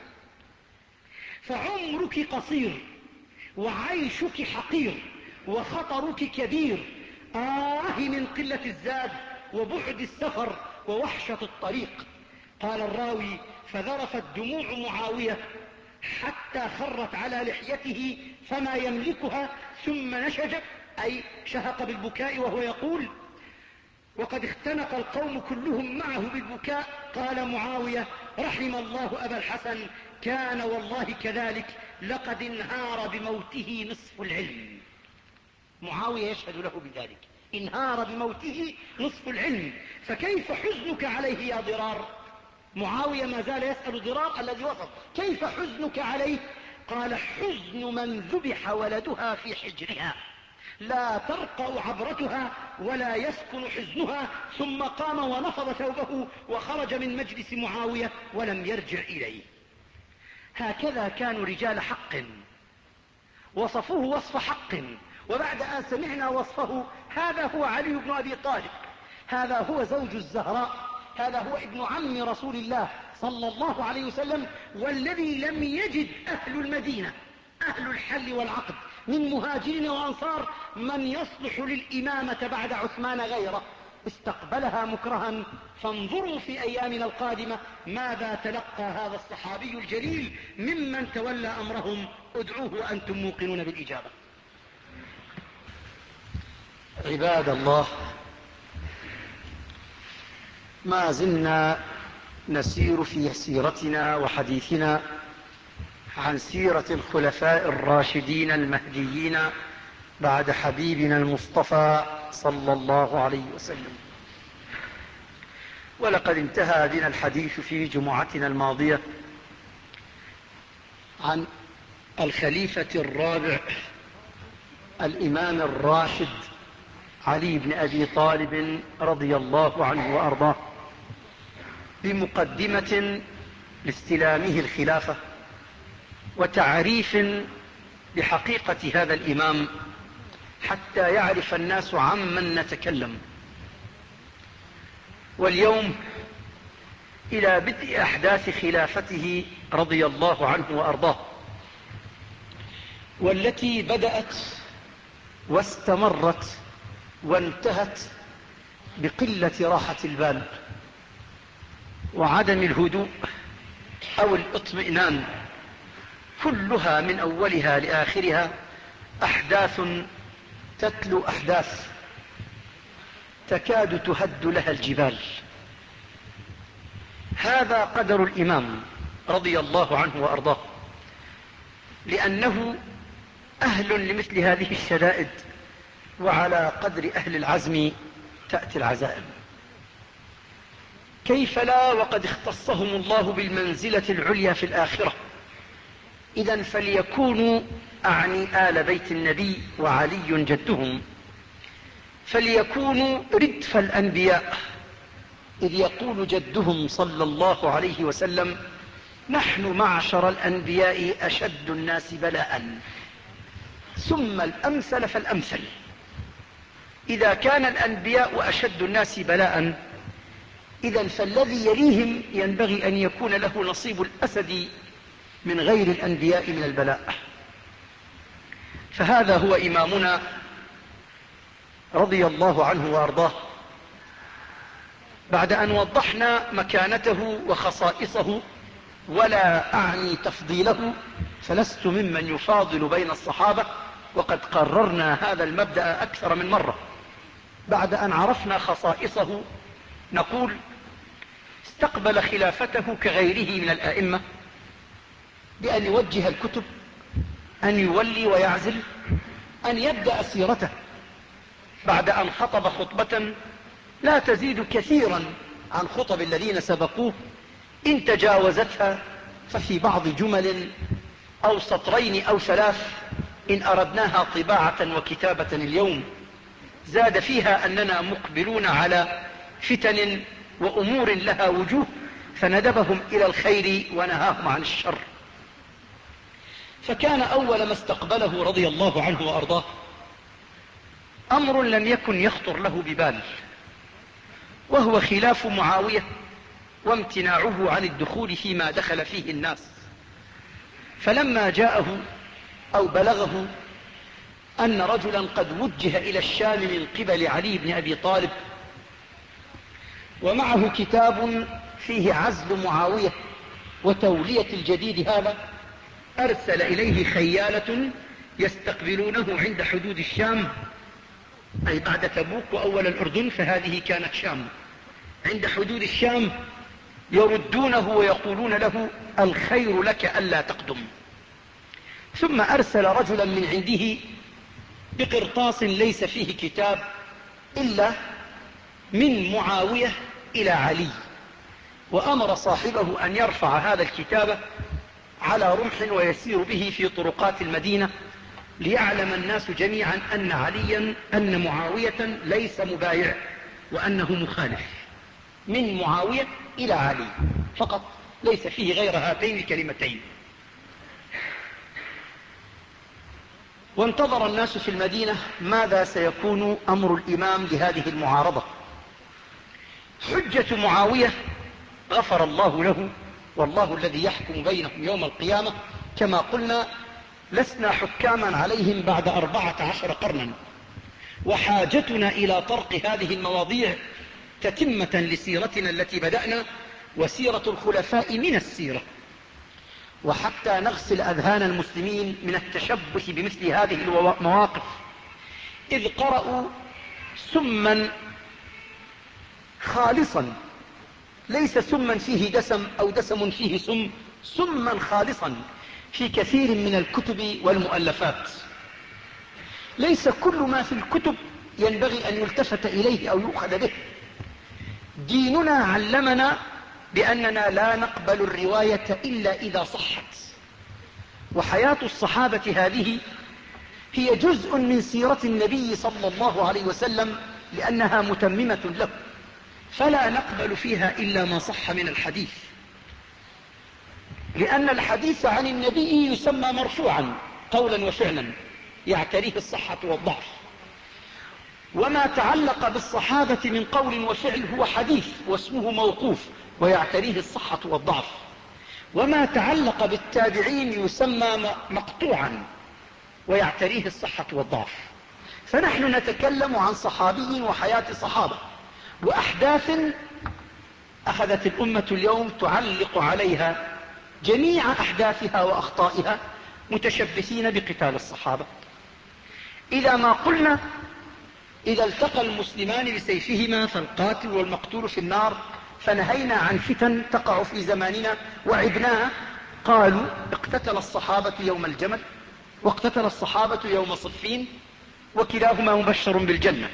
فعمرك قصير وعيشك حقير وخطرك كبير، آه من قلة الزاد وبعد السفر ووحشة الطريق. قال الراوي فذرفت دموع معاوية حتى خرت على لحيته فما يملكها، ثم نشج، أي شهق بالبكاء وهو يقول وقد اختنق القوم كلهم معه بالبكاء. قال معاوية رحم الله أبا الحسن، كان والله كذلك، لقد انهار بموته نصف العلم. معاوية يشهد له بذلك، انهار بموته نصف العلم. فكيف حزنك عليه يا ضرار؟ معاوية ما زال يسأل ضرار الذي وصل كيف حزنك عليه؟ قال حزن من ذبح ولدها في حجرها، لا ترقى عبرتها ولا يسكن حزنها. ثم قام ونفض ثوبه وخرج من مجلس معاوية ولم يرجع إليه. هكذا كانوا رجال حق، وصفوه وصف حق، وبعد أن سمعنا وصفه، هذا هو علي بن أبي طالب، هذا هو زوج الزهراء، هذا هو ابن عم رسول الله صلى الله عليه وسلم، والذي لم يجد أهل المدينة أهل الحل والعقد من مهاجرين وأنصار من يصلح للإمامة بعد عثمان غيره، استقبلها مكرها. فانظروا في أيامنا القادمة ماذا تلقى هذا الصحابي الجليل ممن تولى أمرهم. ادعوه وأنتم موقنون بالإجابة. عباد الله، ما زلنا نسير في سيرتنا وحديثنا عن سيرة الخلفاء الراشدين المهديين بعد حبيبنا المصطفى صلى الله عليه وسلم. ولقد انتهى بنا الحديث في جمعتنا الماضية عن الخليفة الرابع الإمام الراشد علي بن أبي طالب رضي الله عنه وأرضاه، بمقدمة لاستلامه الخلافة وتعريف بحقيقة هذا الإمام حتى يعرف الناس عمن نتكلم. واليوم إلى بدء أحداث خلافته رضي الله عنه وأرضاه، والتي بدأت واستمرت وانتهت بقلة راحة البال وعدم الهدوء أو الاطمئنان، كلها من أولها لآخرها أحداث تتلو أحداث تكاد تهد لها الجبال. هذا قدر الإمام رضي الله عنه وأرضاه، لأنه أهل لمثل هذه الشدائد، وعلى قدر أهل العزم تأتي العزائم. كيف لا وقد اختصهم الله بالمنزلة العليا في الآخرة. إذن فليكونوا، أعني آل بيت النبي وعلي جدهم، فليكونوا ردف الأنبياء، إذ يقول جدهم صلى الله عليه وسلم: نحن معشر الأنبياء أشد الناس بلاء ثم الأمثل فالأمثل. إذا كان الأنبياء أشد الناس بلاء، إذن فالذي يليهم ينبغي أن يكون له نصيب الأسد من غير الأنبياء من البلاء. فهذا هو إمامنا رضي الله عنه وأرضاه. بعد أن وضحنا مكانته وخصائصه، ولا أعني تفضيله، فلست ممن يفاضل بين الصحابة، وقد قررنا هذا المبدأ أكثر من مرة. بعد أن عرفنا خصائصه نقول: استقبل خلافته كغيره من الآئمة بأن يوجه الكتب، أن يولي ويعزل، أن يبدأ سيرته بعد أن خطب خطبة لا تزيد كثيرا عن خطب الذين سبقوه، إن تجاوزتها ففي بعض جمل أو سطرين أو ثلاث إن أردناها طباعة وكتابة اليوم. زاد فيها أننا مقبلون على فتن وأمور لها وجوه، فندبهم إلى الخير ونهاهم عن الشر. فكان أول ما استقبله رضي الله عنه وأرضاه أمر لم يكن يخطر له ببال، وهو خلاف معاوية وامتناعه عن الدخول فيما دخل فيه الناس. فلما جاءه أو بلغه أن رجلا قد وجه إلى الشام من قبل علي بن أبي طالب، ومعه كتاب فيه عزل معاوية وتولية الجديد هذا، أرسل إليه خيالة يستقبلونه عند حدود الشام، أي بعد تبوك وأول الأردن، فهذه كانت شام. عند حدود الشام يردونه ويقولون له: الخير لك ألا تقدم. ثم أرسل رجلا من عنده بقرطاس ليس فيه كتاب إلا من معاوية إلى علي، وأمر صاحبه أن يرفع هذا الكتاب على رمح ويسير به في طرقات المدينة، ليعلم الناس جميعا أن عليا أن معاوية ليس مبايع وأنه مخالف. من معاوية إلى علي فقط، ليس فيه غير هاتين الكلمتين. وانتظر الناس في المدينة ماذا سيكون أمر الإمام لهذه المعارضة. حجة معاوية غفر الله له، والله الذي يحكم بينهم يوم القيامة. كما قلنا لسنا حكاما عليهم بعد أربعة عشر قرنا، وحاجتنا إلى طرق هذه المواضيع تتمة لسيرتنا التي بدأنا، وسيرة الخلفاء من السيرة، وحتى نغسل أذهان المسلمين من التشبث بمثل هذه المواقف، إذ قرأوا سما خالصا، ليس سما فيه دسم أو دسم فيه سم، سما خالصا في كثير من الكتب والمؤلفات. ليس كل ما في الكتب ينبغي أن يلتفت إليه أو يؤخذ به. ديننا علمنا بأننا لا نقبل الرواية إلا إذا صحت، وحياة الصحابة هذه هي جزء من سيرة النبي صلى الله عليه وسلم، لأنها متممة له، فلا نقبل فيها إلا ما صح من الحديث، لأن الحديث عن النبي يسمى مرفوعا قولا وفعلا، يعتريه الصحة والضعف، وما تعلق بالصحابة من قول وفعل هو حديث واسمه موقوف ويعتريه الصحة والضعف، وما تعلق بالتابعين يسمى مقطوعا ويعتريه الصحة والضعف. فنحن نتكلم عن صحابي وحياة صحابة وأحداث أخذت الأمة اليوم تعلق عليها جميع أحداثها وأخطائها، متشبثين بقتال الصحابة. إذا ما قلنا إذا التقى المسلمان بسيفهما فالقاتل والمقتول في النار، فنهينا عن فتن تقع في زماننا وعبناها، قالوا اقتتل الصحابة يوم الجمل واقتتل الصحابة يوم صفين، وكلاهما مبشر بالجنة.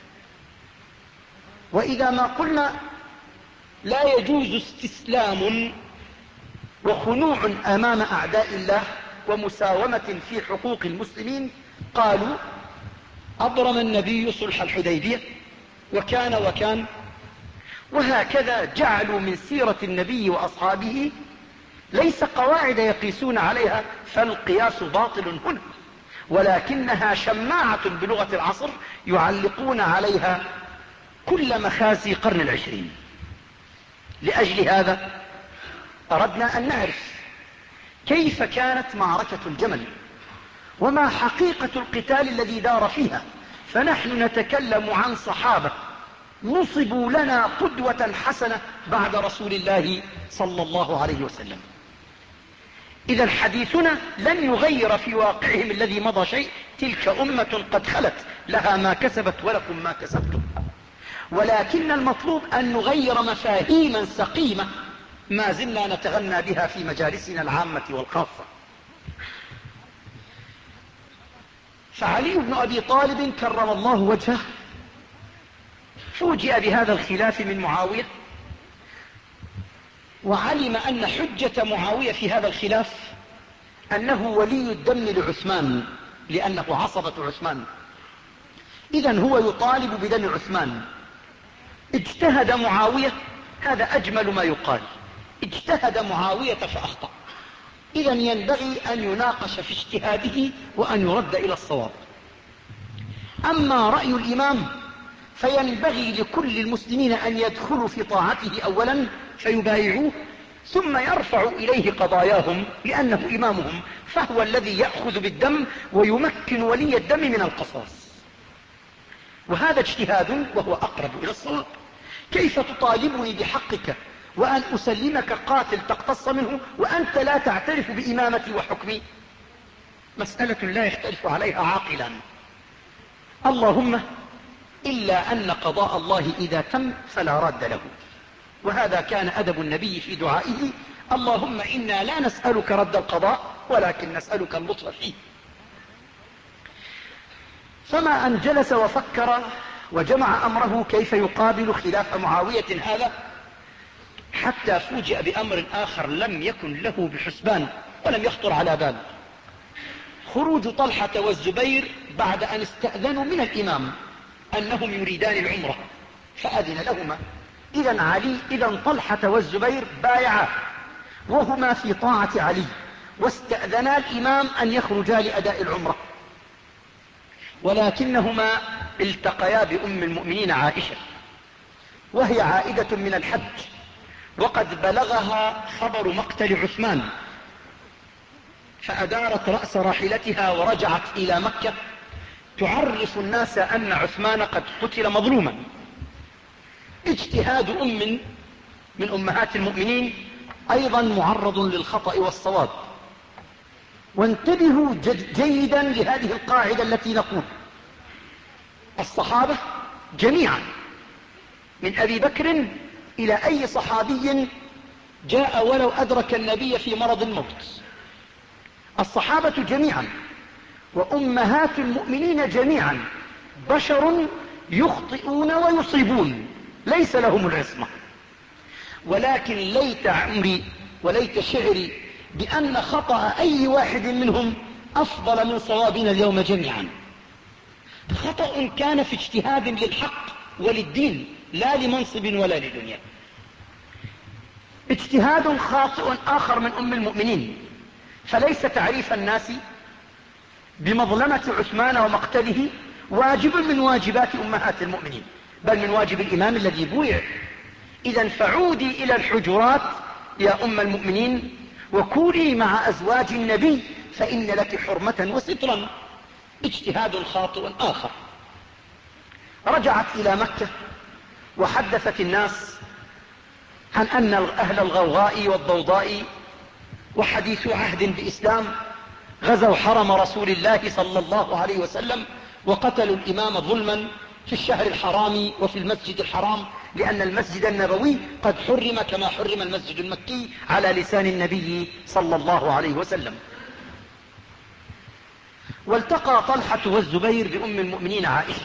وإذا ما قلنا لا يجوز استسلام وخنوع أمام أعداء الله ومساومة في حقوق المسلمين، قالوا أبرم النبي صلح الحديبية وكان وكان. وهكذا جعلوا من سيرة النبي وأصحابه ليس قواعد يقيسون عليها، فالقياس باطل هنا، ولكنها شماعة بلغة العصر يعلقون عليها كل مخازي قرن العشرين. لأجل هذا أردنا أن نعرف كيف كانت معركة الجمل وما حقيقة القتال الذي دار فيها، فنحن نتكلم عن صحابة نصبوا لنا قدوة حسنة بعد رسول الله صلى الله عليه وسلم. إذا حديثنا لن يغير في واقعهم الذي مضى شيء، تلك أمة قد خلت لها ما كسبت ولكم ما كسبتم، ولكن المطلوب أن نغير مفاهيما سقيمة ما زلنا نتغنى بها في مجالسنا العامة والخاصة. فعلي بن أبي طالب كرم الله وجهه فوجئ بهذا الخلاف من معاوية، وعلم أن حجة معاوية في هذا الخلاف أنه ولي الدم لعثمان، لأنه عصبة عثمان، إذن هو يطالب بدم عثمان. اجتهد معاوية، هذا أجمل ما يقال، اجتهد معاوية فأخطأ، إذن ينبغي أن يناقش في اجتهاده وأن يرد إلى الصواب. أما رأي الإمام فينبغي لكل المسلمين أن يدخلوا في طاعته أولا فيبايعوه، ثم يرفع إليه قضاياهم لأنه إمامهم، فهو الذي يأخذ بالدم ويمكن ولي الدم من القصاص. وهذا اجتهاد وهو أقرب إلى الصواب. كيف تطالبني بحقك وأن أسلمك قاتل تقتص منه وأنت لا تعترف بإمامتي وحكمي؟ مسألة لا يختلف عليها عاقلان، اللهم إلا أن قضاء الله إذا تم فلا رد له، وهذا كان أدب النبي في دعائه، اللهم إنا لا نسألك رد القضاء ولكن نسألك اللطف فيه. فما أن جلس وفكر وجمع أمره كيف يقابل خلاف معاوية هذا، حتى فوجئ بأمر آخر لم يكن له بحسبان ولم يخطر على بال، خروج طلحة والزبير بعد أن استأذنوا من الإمام أنهم يريدان العمرة فأذن لهما. إذن علي إذن طلحة والزبير بايعا وهما في طاعة علي، واستأذنا الإمام أن يخرجا لأداء العمرة، ولكنهما التقيا بأم المؤمنين عائشة وهي عائدة من الحج، وقد بلغها خبر مقتل عثمان، فأدارت رأس راحلتها ورجعت إلى مكة تعرف الناس أن عثمان قد قتل مظلوما. اجتهاد أم من أمهات المؤمنين أيضا معرض للخطأ والصواب. وانتبهوا جيدا لهذه القاعدة التي نقول: الصحابة جميعا من أبي بكر إلى أي صحابي جاء ولو أدرك النبي في مرض الموت، الصحابة جميعا وأمهات المؤمنين جميعا بشر يخطئون ويصيبون، ليس لهم العصمة. ولكن ليت عمري وليت شعري بأن خطأ أي واحد منهم أفضل من صوابنا اليوم جميعا. خطأ كان في اجتهاد للحق وللدين، لا لمنصب ولا لدنيا. اجتهاد خاطئ آخر من أم المؤمنين، فليس تعريف الناس بمظلمة عثمان ومقتله واجب من واجبات أمهات المؤمنين، بل من واجب الإمام الذي بويع. إذا فعودي إلى الحجرات يا أم المؤمنين، وكوني مع أزواج النبي، فإن لك حرمة وسترا. اجتهاد خاطئ آخر. رجعت إلى مكة وحدثت الناس عن أن أهل الغوغاء والضوضاء وحديث عهد بإسلام غزوا حرم رسول الله صلى الله عليه وسلم، وقتلوا الإمام ظلما في الشهر الحرام وفي المسجد الحرام، لأن المسجد النبوي قد حرم كما حرم المسجد المكي على لسان النبي صلى الله عليه وسلم. والتقى طلحة والزبير بأم المؤمنين عائشة،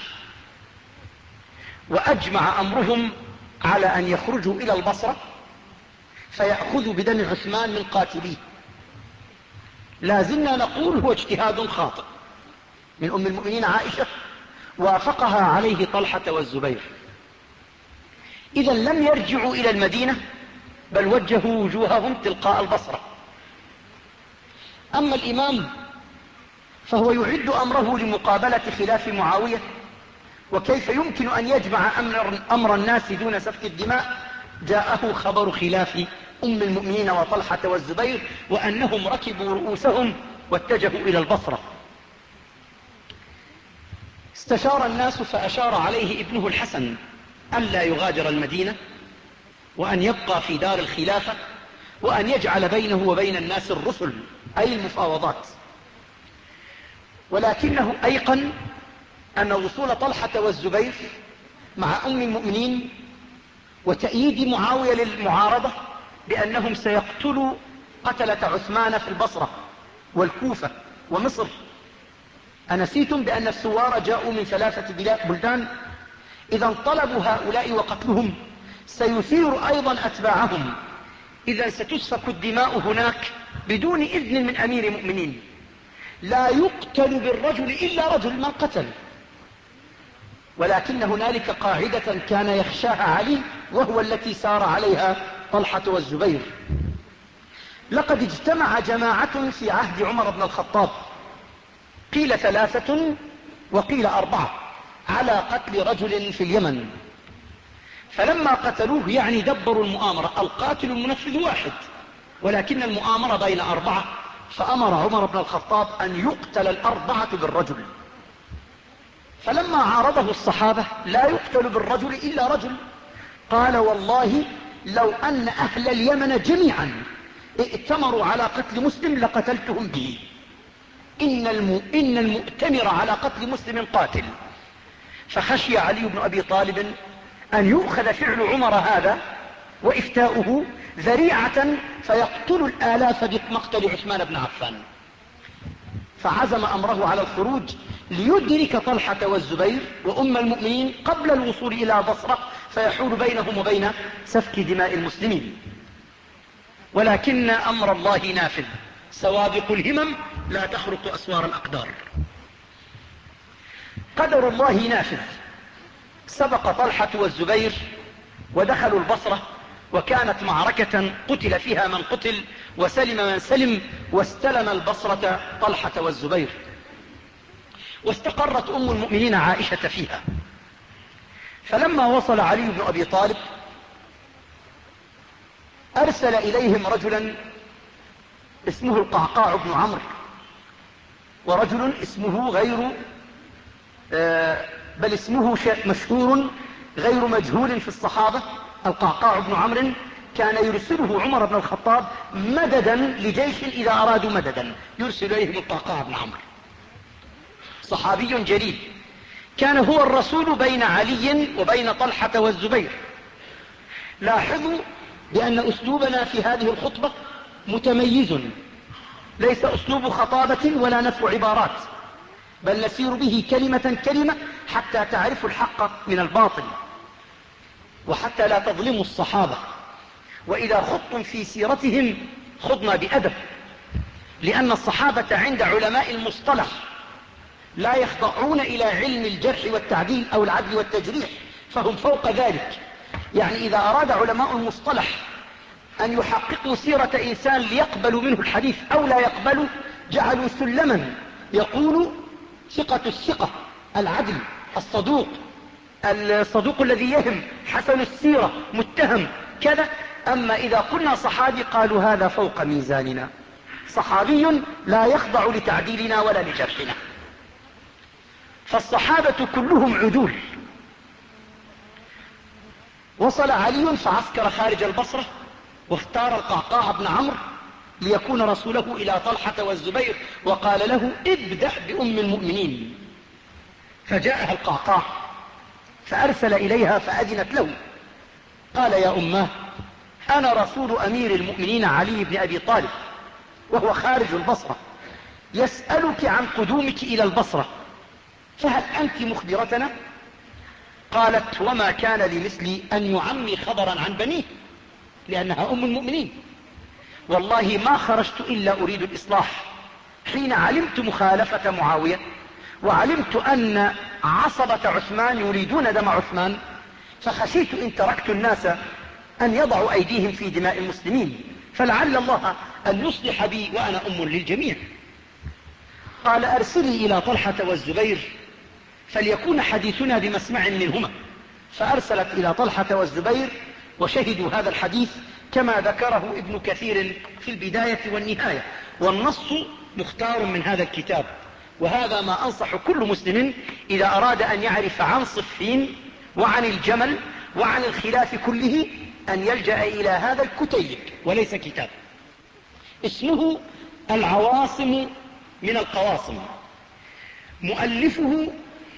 وأجمع أمرهم على أن يخرجوا إلى البصرة فيأخذوا بدم عثمان من قاتليه. لا زلنا نقول هو اجتهاد خاطئ من أم المؤمنين عائشة، وافقها عليه طلحة والزبير. إذا لم يرجعوا إلى المدينة، بل وجهوا وجوههم تلقاء البصرة. أما الإمام فهو يعد أمره لمقابلة خلاف معاوية، وكيف يمكن أن يجمع أمر, أمر الناس دون سفك الدماء. جاءه خبر خلاف أم المؤمنين وطلحة والزبير، وأنهم ركبوا رؤوسهم واتجهوا إلى البصرة. استشار الناس فأشار عليه ابنه الحسن ألا يغادر المدينة، وأن يبقى في دار الخلافة، وأن يجعل بينه وبين الناس الرسل أي المفاوضات. ولكنه أيقن أن وصول طلحة والزبير مع أم المؤمنين وتأييد معاوية للمعارضة بأنهم سيقتلوا قتلة عثمان في البصرة والكوفة ومصر. أنسيتم بأن الثوار جاءوا من ثلاثة بلدان؟ إذا طلبوا هؤلاء وقتلهم سيثير أيضا أتباعهم، إذا ستسفك الدماء هناك بدون إذن من أمير المؤمنين. لا يقتل بالرجل إلا رجل من قتل. ولكن هنالك قاعدة كان يخشاها علي، وهو التي سار عليها طلحة والزبير. لقد اجتمع جماعة في عهد عمر بن الخطاب، قيل ثلاثة وقيل أربعة، على قتل رجل في اليمن. فلما قتلوه يعني دبروا المؤامرة، القاتل المنفذ واحد، ولكن المؤامرة بين أربعة، فأمر عمر بن الخطاب أن يقتل الأربعة بالرجل. فلما عارضه الصحابة لا يقتل بالرجل إلا رجل، قال والله لو أن أهل اليمن جميعا ائتمروا على قتل مسلم لقتلتهم به. إن, الم... إن المؤتمر على قتل مسلم قاتل. فخشي علي بن أبي طالب أن يؤخذ فعل عمر هذا وإفتاؤه ذريعة فيقتل الآلاف بمقتل عثمان بن عفان، فعزم أمره على الخروج ليدرك طلحة والزبير وأم المؤمنين قبل الوصول إلى بصرة، فيحول بينهم وبين سفك دماء المسلمين. ولكن أمر الله نافذ، سوابق الهمم لا تخرق أسوار الأقدار. قدر الله نافذ. سبق طلحة والزبير ودخلوا البصرة، وكانت معركة قتل فيها من قتل وسلم من سلم، واستلم البصرة طلحة والزبير، واستقرت أم المؤمنين عائشة فيها. فلما وصل علي بن أبي طالب أرسل إليهم رجلا اسمه القعقاع بن عمرو، ورجل اسمه غير بل اسمه مشهور غير مجهول في الصحابة. القعقاع بن عمرو كان يرسله عمر بن الخطاب مددا لجيش إذا أرادوا مددا يرسل إليهم القعقاع بن عمرو، صحابي جليل، كان هو الرسول بين علي وبين طلحة والزبير. لاحظوا بأن أسلوبنا في هذه الخطبة متميز، ليس أسلوب خطابة ولا نفع عبارات، بل نسير به كلمة كلمة حتى تعرفوا الحق من الباطل، وحتى لا تظلموا الصحابة. وإذا خضتم في سيرتهم خضنا بأدب، لأن الصحابة عند علماء المصطلح لا يخضعون إلى علم الجرح والتعديل أو العدل والتجريح، فهم فوق ذلك. يعني إذا أراد علماء المصطلح أن يحققوا سيرة إنسان ليقبلوا منه الحديث أو لا يقبلوا، جعلوا سلما يقول ثقة الثقة، العدل، الصدوق، الصدوق الذي يهم، حسن السيرة، متهم، كذا. أما إذا قلنا صحابي قالوا هذا فوق ميزاننا، صحابي لا يخضع لتعديلنا ولا لجرحنا. فالصحابة كلهم عدول. وصل علي فعسكر خارج البصرة واختار القعقاع بن عمرو ليكون رسوله إلى طلحة والزبير، وقال له ابدأ بأم المؤمنين. فجاءها القعقاع فأرسل إليها فأذنت له، قال يا أماه أنا رسول أمير المؤمنين علي بن أبي طالب وهو خارج البصرة، يسألك عن قدومك إلى البصرة، فهل أنت مخبرتنا؟ قالت وما كان لمثلي أن يعمي خبرا عن بنيه، لأنها أم المؤمنين، والله ما خرجت إلا أريد الإصلاح. حين علمت مخالفة معاوية وعلمت أن عصبة عثمان يريدون دم عثمان، فخشيت إن تركت الناس أن يضعوا أيديهم في دماء المسلمين، فلعل الله أن يصلح بي وأنا أم للجميع. قال أرسلي إلى طلحة والزبير فليكون حديثنا بمسمع منهما. فأرسلت إلى طلحة والزبير وشهدوا هذا الحديث كما ذكره ابن كثير في البداية والنهاية، والنص مختار من هذا الكتاب. وهذا ما أنصح كل مسلم إذا أراد أن يعرف عن صفين وعن الجمل وعن الخلاف كله أن يلجأ إلى هذا الكتيب وليس كتاب، اسمه العواصم من القواصم، مؤلفه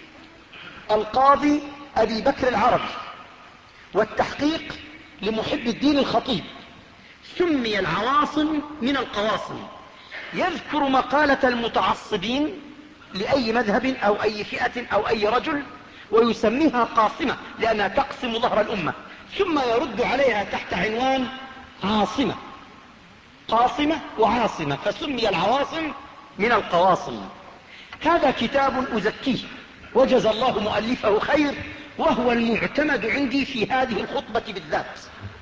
القاضي أبي بكر العربي، والتحقيق لمحب الدين الخطيب. سمي العواصم من القواصم، يذكر مقالة المتعصبين لأي مذهب أو أي فئة أو أي رجل ويسميها قاصمة لأنها تقسم ظهر الأمة، ثم يرد عليها تحت عنوان عاصمة، قاصمة وعاصمة، فسمي العواصم من القواصم. هذا كتاب أزكيه وجزى الله مؤلفه خير، وهو المعتمد عندي في هذه الخطبة بالذات.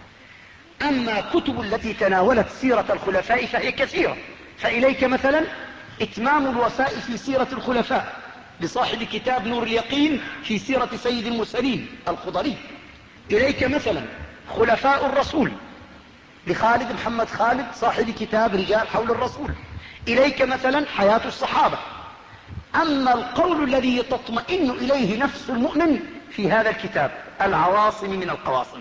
أما كتب التي تناولت سيرة الخلفاء فهي كثيرة، فإليك مثلا إتمام الوفاء في سيرة الخلفاء لصاحب كتاب نور اليقين في سيرة سيد المرسلين الخضري. إليك مثلا خلفاء الرسول لخالد محمد خالد صاحب كتاب رجال حول الرسول. إليك مثلا حياة الصحابة. أما القول الذي تطمئن إليه نفس المؤمن في هذا الكتاب العواصم من القواصم،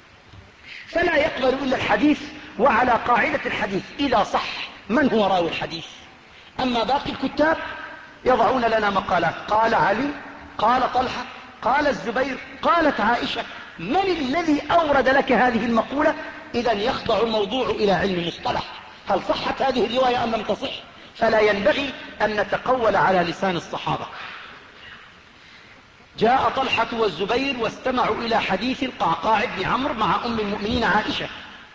فلا يقبل إلا الحديث، وعلى قاعدة الحديث إذا صح من هو راوي الحديث. أما باقي الكتاب يضعون لنا مقالات، قال علي، قال طلحة، قال الزبير، قالت عائشة. من الذي أورد لك هذه المقولة؟ إذا يخضع الموضوع إلى علم مصطلح، هل صحت هذه الرواية أم لم تصح؟ فلا ينبغي أن نتقول على لسان الصحابة. جاء طلحة والزبير واستمعوا إلى حديث القعقاع بن عمرو مع أم المؤمنين عائشة.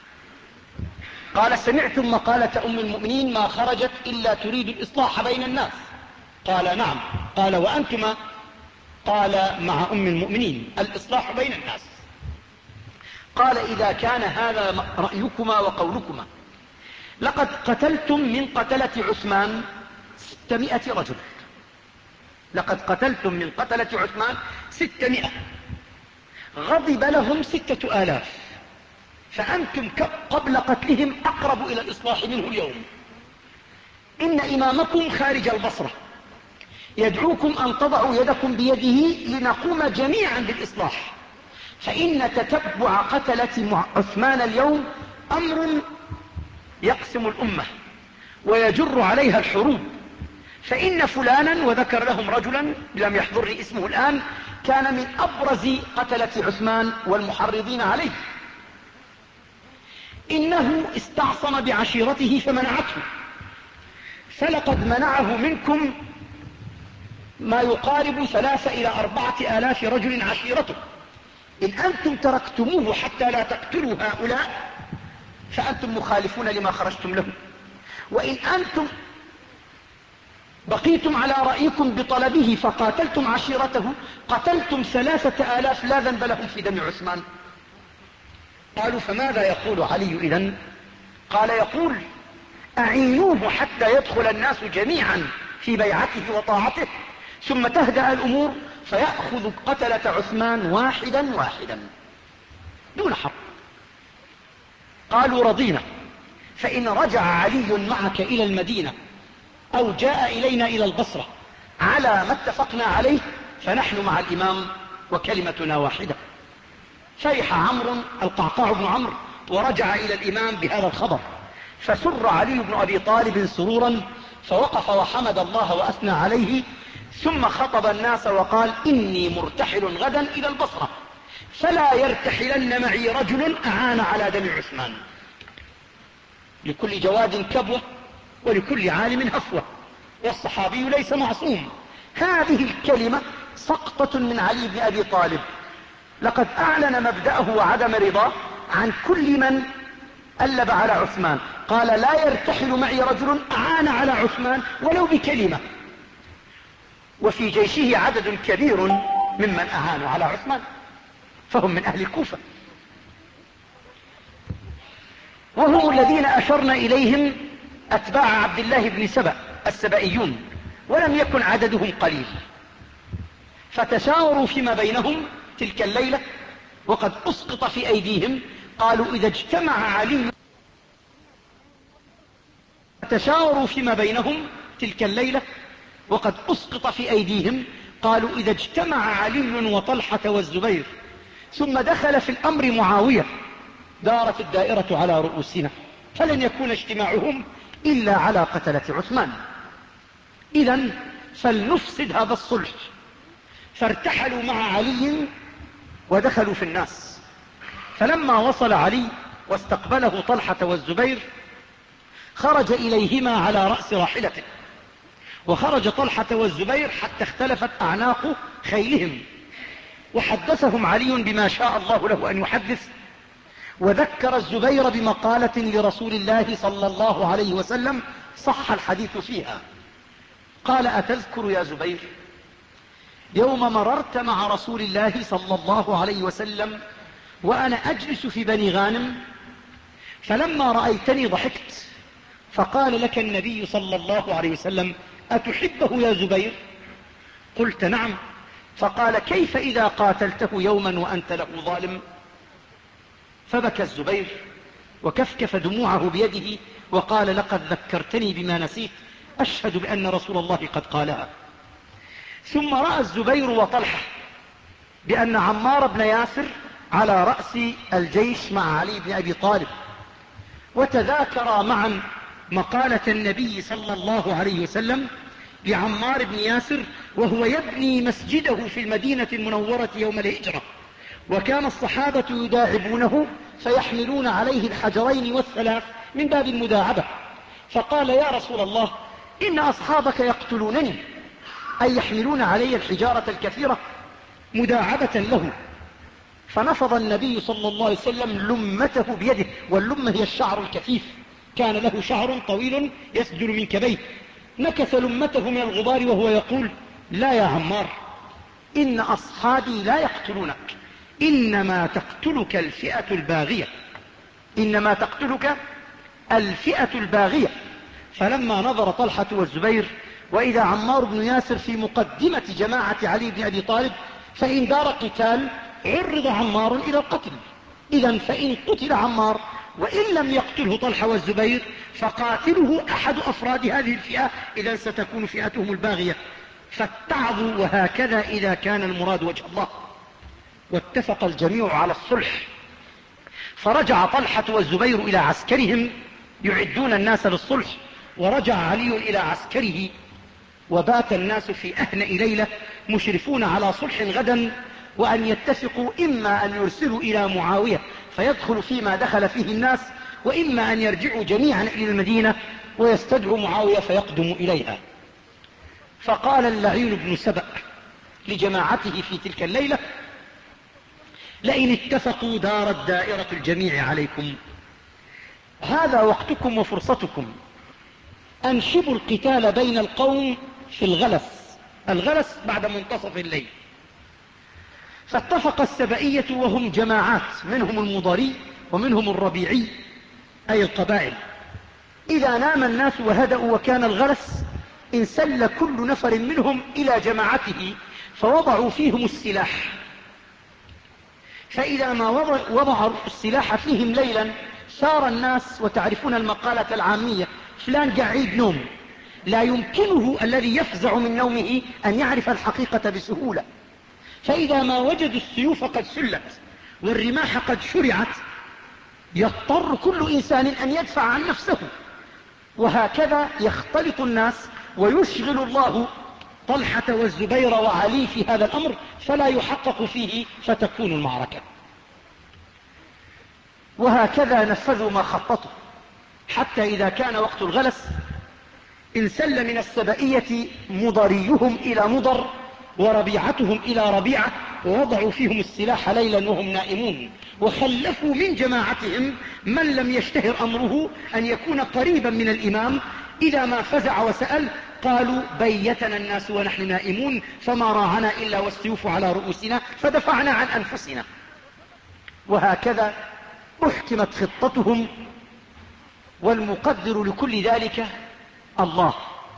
قال سمعتم مقالة أم المؤمنين ما خرجت إلا تريد الإصلاح بين الناس؟ قال نعم. قال وأنتما؟ قال مع أم المؤمنين الإصلاح بين الناس. قال إذا كان هذا رأيكما وقولكما، لقد قتلتم من قتلة عثمان ستمائة رجل، لقد قتلتم من قتلة عثمان ستمائة، غضب لهم ستة آلاف، فأنتم قبل قتلهم أقرب إلى الإصلاح منه اليوم. إن إمامكم خارج البصرة يدعوكم أن تضعوا يدكم بيده لنقوم جميعا بالإصلاح، فإن تتبع قتلة عثمان اليوم أمر يقسم الأمة ويجر عليها الحروب، فإن فلانا، وذكر لهم رجلا لم يحضرني اسمه الآن، كان من أبرز قتلة عثمان والمحرضين عليه، إنه استعصم بعشيرته فمنعته، فلقد منعه منكم ما يقارب ثلاثة إلى أربعة آلاف رجل عشيرته. إن أنتم تركتموه حتى لا تقتلوا هؤلاء فأنتم مخالفون لما خرجتم له، وإن أنتم بقيتم على رأيكم بطلبه فقاتلتم عشيرته قتلتم ثلاثة آلاف لا ذنب لهم في دم عثمان. قالوا فماذا يقول علي إذن؟ قال يقول أعينوه حتى يدخل الناس جميعا في بيعته وطاعته، ثم تهدأ الأمور فيأخذ قتلة عثمان واحدا واحدا دون حرب. قالوا رضينا، فإن رجع علي معك إلى المدينة أو جاء إلينا إلى البصرة على ما اتفقنا عليه فنحن مع الإمام وكلمتنا واحدة. فرح عمرو القعقاع بن عمرو ورجع إلى الإمام بهذا الخبر، فسر علي بن أبي طالب سرورا، فوقف وحمد الله وأثنى عليه، ثم خطب الناس وقال إني مرتحل غدا إلى البصرة، فلا يرتحلن معي رجل أعان على دم عثمان. لكل جواد كبوة ولكل عالم هفوة، والصحابي ليس معصوم. هذه الكلمة سقطة من علي بن أبي طالب، لقد أعلن مبدأه وعدم رضاه عن كل من ألب على عثمان. قال لا يرتحل معي رجل أعان على عثمان ولو بكلمة، وفي جيشه عدد كبير ممن أعانوا على عثمان فهم من أهل الكوفة، وهم الذين أشرنا إليهم أتباع عبد الله بن سبأ السبائيون، ولم يكن عددهم قليل. فتشاوروا فيما بينهم تلك الليلة وقد أسقط في أيديهم، قالوا إذا اجتمع علي تشاوروا فيما بينهم تلك الليلة وقد أسقط في أيديهم قالوا إذا اجتمع علي وطلحة والزبير ثم دخل في الأمر معاوية دارت الدائرة على رؤوسنا، فلن يكون اجتماعهم إلا على قتلة عثمان. إذن فلنفسد هذا الصلح. فارتحلوا مع علي ودخلوا في الناس، فلما وصل علي واستقبله طلحة والزبير خرج إليهما على رأس راحلته، وخرج طلحة والزبير حتى اختلفت أعناق خيلهم، وحدثهم علي بما شاء الله له أن يحدث، وذكر الزبير بمقالة لرسول الله صلى الله عليه وسلم صح الحديث فيها. قال أتذكر يا زبير يوم مررت مع رسول الله صلى الله عليه وسلم وأنا أجلس في بني غانم، فلما رأيتني ضحكت، فقال لك النبي صلى الله عليه وسلم أتحبه يا زبير؟ قلت نعم. فقال كيف إذا قاتلته يوما وأنت له ظالم؟ فبكى الزبير وكفكف دموعه بيده وقال لقد ذكرتني بما نسيت، أشهد بأن رسول الله قد قالها. ثم رأى الزبير وطلحة بأن عمار بن ياسر على رأس الجيش مع علي بن أبي طالب، وتذاكرا معا مقالة النبي صلى الله عليه وسلم لعمار بن ياسر وهو يبني مسجده في المدينة المنورة يوم الهجرة، وكان الصحابة يداعبونه فيحملون عليه الحجرين والثلاث من باب المداعبة. فقال يا رسول الله إن أصحابك يقتلونني، أي يحملون علي الحجارة الكثيرة مداعبة له. فنفض النبي صلى الله عليه وسلم لمته بيده، واللمة هي الشعر الكثيف، كان له شعر طويل يسدل من كبيه، نكث لمته من الغبار وهو يقول لا يا عمار إن أصحابي لا يقتلونك، إنما تقتلك الفئة الباغية، إنما تقتلك الفئة الباغية. فلما نظر طلحة والزبير وإذا عمار بن ياسر في مقدمة جماعة علي بن أبي طالب، فإن دار قتال عرض عمار إلى القتل. إذا فإن قتل عمار وإن لم يقتله طلحة والزبير فقاتله أحد أفراد هذه الفئة، إذا ستكون فئتهم الباغية. فاتعظوا. وهكذا إذا كان المراد وجه الله. واتفق الجميع على الصلح، فرجع طلحة والزبير إلى عسكرهم يعدون الناس للصلح، ورجع علي إلى عسكره، وبات الناس في أهنأ ليلة مشرفون على صلح غدا، وأن يتفقوا إما أن يرسلوا إلى معاوية فيدخل فيما دخل فيه الناس، وإما أن يرجعوا جميعا إلى المدينة ويستدعوا معاوية فيقدم إليها. فقال اللعين بن سبأ لجماعته في تلك الليلة: لئن اتفقوا دارت دائرة الجميع عليكم، هذا وقتكم وفرصتكم، أنشبوا القتال بين القوم في الغلس. الغلس بعد منتصف الليل. فاتفق السبئية وهم جماعات، منهم المضري ومنهم الربيعي، أي القبائل. إذا نام الناس وهدأوا وكان الغلس انسل كل نفر منهم إلى جماعته فوضعوا فيهم السلاح. فإذا ما وضعوا السلاح فيهم ليلا سار الناس، وتعرفون المقالة العامية: فلان قاعد نوم. لا يمكنه الذي يفزع من نومه أن يعرف الحقيقة بسهولة. فإذا ما وجدوا السيوف قد سلت والرماح قد شرعت يضطر كل إنسان أن يدفع عن نفسه. وهكذا يختلط الناس ويشغل الله طلحة والزبير وعلي في هذا الأمر فلا يحقق فيه، فتكون المعركة. وهكذا نفذوا ما خططوا، حتى إذا كان وقت الغلس انسل من السبئية مضريهم إلى مضر وربيعتهم إلى ربيعة، ووضعوا فيهم السلاح ليلا وهم نائمون، وخلفوا من جماعتهم من لم يشتهر أمره أن يكون قريبا من الإمام. إذا ما فزع وسأل قالوا: بيتنا الناس ونحن نائمون، فما راعنا إلا والسيوف على رؤوسنا، فدفعنا عن أنفسنا. وهكذا أحكمت خطتهم، والمقدر لكل ذلك الله،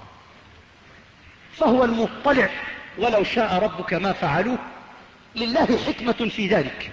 فهو المطلع. ولو شاء ربك ما فعلوه، لله حكمة في ذلك.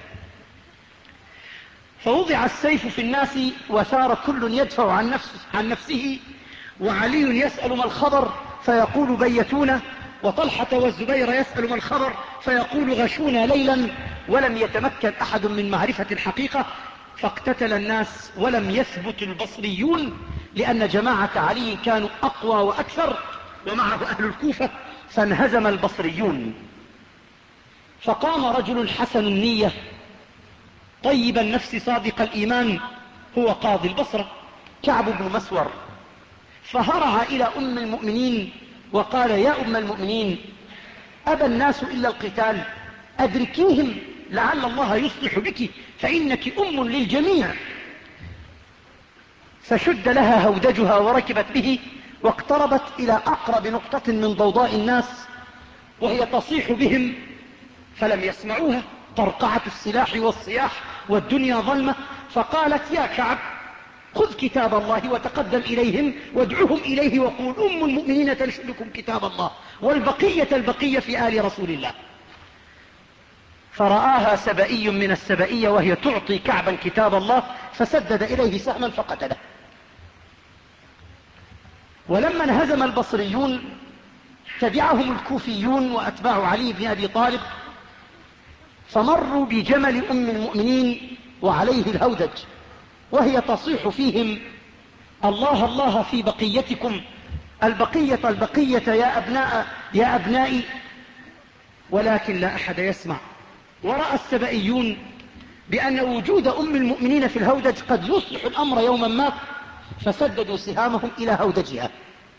فوضع السيف في الناس وسار كل يدفع عن نفسه, عن نفسه وعلي يسأل ما الخبر فيقول: بيتونا. وطلحة والزبير يسأل ما الخبر فيقول: غشونا ليلا. ولم يتمكن أحد من معرفة الحقيقة، فاقتتل الناس ولم يثبت البصريون، لأن جماعة علي كانوا أقوى وأكثر، ومعه أهل الكوفة، فانهزم البصريون. فقام رجل حسن النية طيب النفس صادق الإيمان، هو قاضي البصرة كعب بن مسور، فهرع إلى أم المؤمنين وقال: يا أم المؤمنين، أبى الناس إلا القتال، أدركيهم لعل الله يصلح بك، فإنك أم للجميع. فشد لها هودجها وركبت به، واقتربت إلى أقرب نقطة من ضوضاء الناس وهي تصيح بهم، فلم يسمعوها، طرقعة السلاح والصياح والدنيا ظلمة. فقالت: يا كعب، خذ كتاب الله وتقدم إليهم وادعهم إليه وقول: أم المؤمنين تنشدكم كتاب الله، والبقية البقية في آل رسول الله. فرآها سبئي من السبئية وهي تعطي كعبا كتاب الله، فسدد إليه سهما فقتله. ولما انهزم البصريون تبعهم الكوفيون وأتباع علي بن أبي طالب، فمروا بجمل أم المؤمنين وعليه الهودج، وهي تصيح فيهم: الله الله في بقيتكم، البقية البقية يا أبناء يا أبنائي. ولكن لا أحد يسمع. ورأى السبئيون بأن وجود أم المؤمنين في الهودج قد يصلح الأمر يوما ما، فسددوا سهامهم إلى هودجها.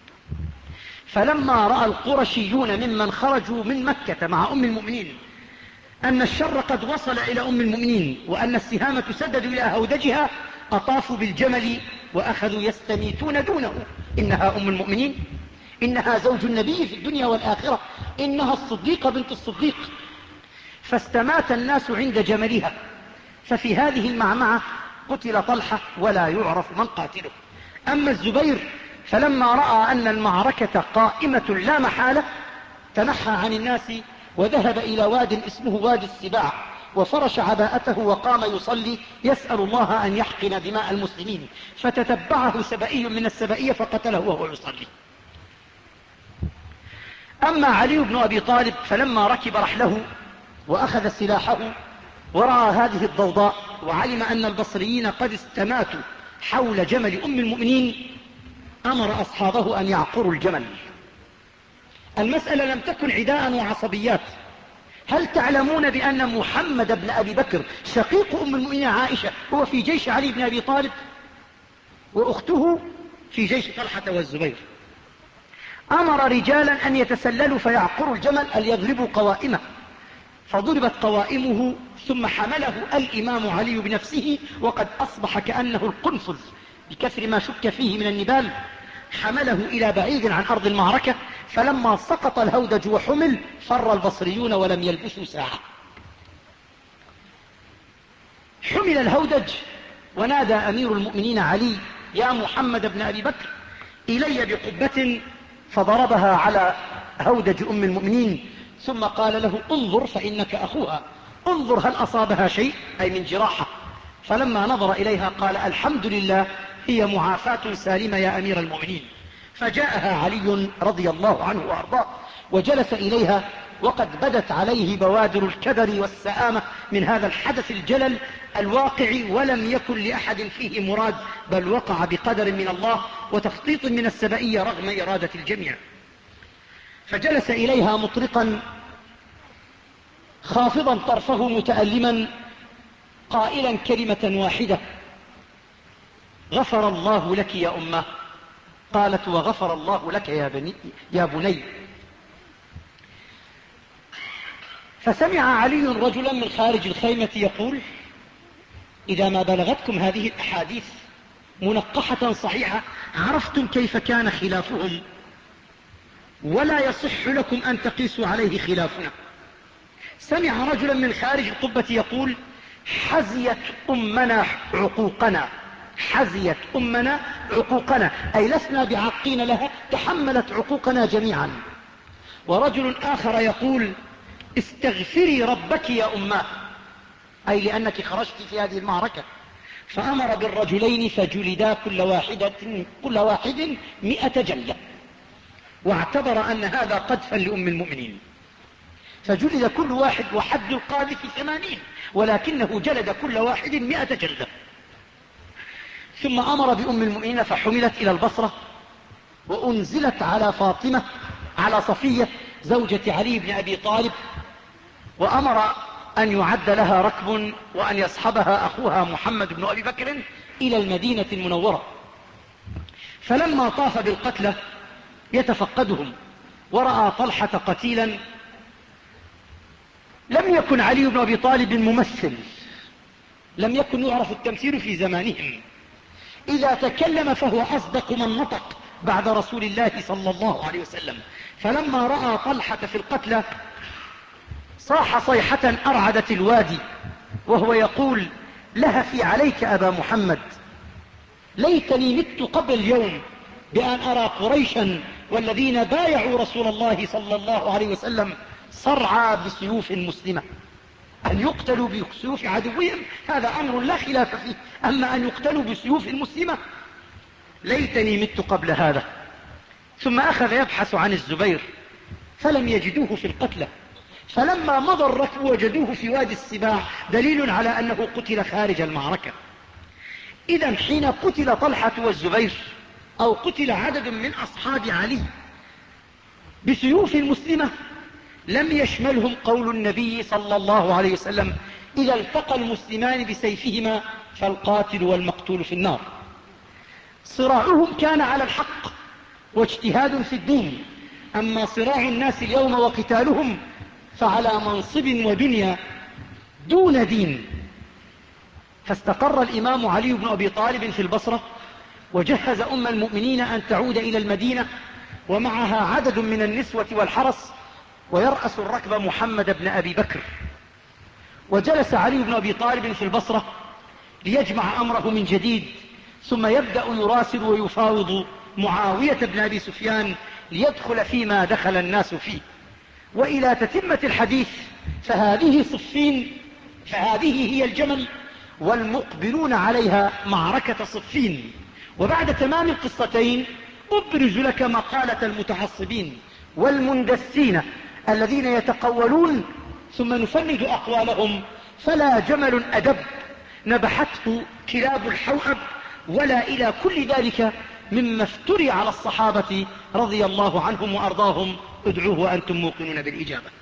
فلما رأى القرشيون ممن خرجوا من مكة مع أم المؤمنين أن الشر قد وصل إلى أم المؤمنين وأن السهام تسدد إلى هودجها، أطافوا بالجمل وأخذوا يستميتون دونه: إنها أم المؤمنين، إنها زوج النبي في الدنيا والآخرة، إنها الصديقة بنت الصديق. فاستمات الناس عند جملها. ففي هذه المعمعة قتل طلحة ولا يعرف من قاتله. أما الزبير فلما رأى أن المعركة قائمة لا محالة تنحى عن الناس وذهب إلى واد اسمه وادي السباع، وفرش عباءته وقام يصلي يسأل الله أن يحقن دماء المسلمين، فتتبعه سبئي من السبئية فقتله وهو يصلي. أما علي بن أبي طالب فلما ركب رحله وأخذ سلاحه ورأى هذه الضوضاء وعلم أن البصريين قد استماتوا حول جمل أم المؤمنين، أمر أصحابه أن يعقروا الجمل. المسألة لم تكن عداء وعصبيات. هل تعلمون بأن محمد بن أبي بكر شقيق أم المؤمنين عائشة هو في جيش علي بن أبي طالب، وأخته في جيش طلحة والزبير؟ أمر رجالا أن يتسللوا فيعقروا الجمل، أن يضربوا قوائمه، فضربت قوائمه ثم حمله الإمام علي بنفسه وقد أصبح كأنه القنفذ بكثر ما شك فيه من النبال، حمله إلى بعيد عن أرض المعركة، فلما سقط الهودج وحمل فر البصريون ولم يلبثوا ساعة. حمل الهودج ونادى أمير المؤمنين علي: يا محمد بن أبي بكر، إلي بقبة، فضربها على هودج أم المؤمنين، ثم قال له: انظر فإنك أخوها، انظر هل أصابها شيء، أي من جراحة. فلما نظر إليها قال: الحمد لله، هي معافاة سالمة يا أمير المؤمنين. فجاءها علي رضي الله عنه وأرضاه وجلس إليها، وقد بدت عليه بوادر الكدر والسآمة من هذا الحدث الجلل الواقع، ولم يكن لأحد فيه مراد، بل وقع بقدر من الله وتخطيط من السبئية رغم إرادة الجميع. فجلس إليها مطرقا خافضا طرفه متألما قائلا كلمة واحدة: غفر الله لك يا أمه. قالت: وغفر الله لك يا بني, يا بني. فسمع علي رجلا من خارج الخيمة يقول: إذا ما بلغتكم هذه الأحاديث منقحة صحيحة عرفتم كيف كان خلافهم، ولا يصح لكم أن تقيسوا عليه خلافنا. سمع رجلا من خارج القبة يقول: حزيت أمنا عقوقنا، حزيت أمنا عقوقنا، أي لسنا بعاقين لها، تحملت عقوقنا جميعا. ورجل آخر يقول: استغفري ربك يا أماه، أي لأنك خرجت في هذه المعركة. فأمر بالرجلين فجلدا كل واحدة كل واحد مئة جلدة، واعتبر أن هذا قذفا لأم المؤمنين، فجلد كل واحد، وحد القاذف ثمانين، ولكنه جلد كل واحد مئة جلدة. ثم أمر بأم المؤمنين فحملت إلى البصرة وأنزلت على فاطمة على صفية زوجة علي بن أبي طالب، وأمر أن يعد لها ركب وأن يصحبها أخوها محمد بن أبي بكر إلى المدينة المنورة. فلما طاف بالقتلى يتفقدهم ورأى طلحة قتيلا، لم يكن علي بن أبي طالب ممثل، لم يكن يعرف التمثيل في زمانهم، إذا تكلم فهو أصدق من نطق بعد رسول الله صلى الله عليه وسلم. فلما رأى طلحة في القتلى صاح صيحة أرعدت الوادي وهو يقول: لهفي عليك أبا محمد، ليتني مت قبل اليوم بأن أرى قريشا والذين بايعوا رسول الله صلى الله عليه وسلم صرعى بسيوف مسلمة. أن يقتلوا بسيوف عدوهم هذا أمر لا خلاف فيه، أما أن يقتلوا بسيوف مسلمة ليتني مت قبل هذا. ثم أخذ يبحث عن الزبير فلم يجدوه في القتلى، فلما مضى الركب وجدوه في وادي السباع، دليل على أنه قتل خارج المعركة. إذا حين قتل طلحة والزبير أو قتل عدد من أصحاب علي بسيوف مسلمة لم يشملهم قول النبي صلى الله عليه وسلم: إذا التقى المسلمان بسيفهما فالقاتل والمقتول في النار. صراعهم كان على الحق واجتهاد في الدين، أما صراع الناس اليوم وقتالهم فعلى منصب ودنيا دون دين. فاستقر الإمام علي بن أبي طالب في البصرة وجهز أم المؤمنين أن تعود إلى المدينة ومعها عدد من النسوة والحرس، ويرأس الركب محمد بن أبي بكر. وجلس علي بن أبي طالب في البصرة ليجمع أمره من جديد، ثم يبدأ يراسل ويفاوض معاوية بن أبي سفيان ليدخل فيما دخل الناس فيه. وإلى تتمة الحديث، فهذه صفين فهذه هي الجمل، والمقبلون عليها معركة صفين. وبعد تمام القصتين أبرز لك مقالة المتعصبين والمندسين الذين يتقولون ثم نفند أقوالهم. فلا جمل أدب نبحته كلاب الحوأب ولا إلى كل ذلك مما افتري على الصحابة رضي الله عنهم وأرضاهم. ادعوه وأنتم موقنون بالإجابة.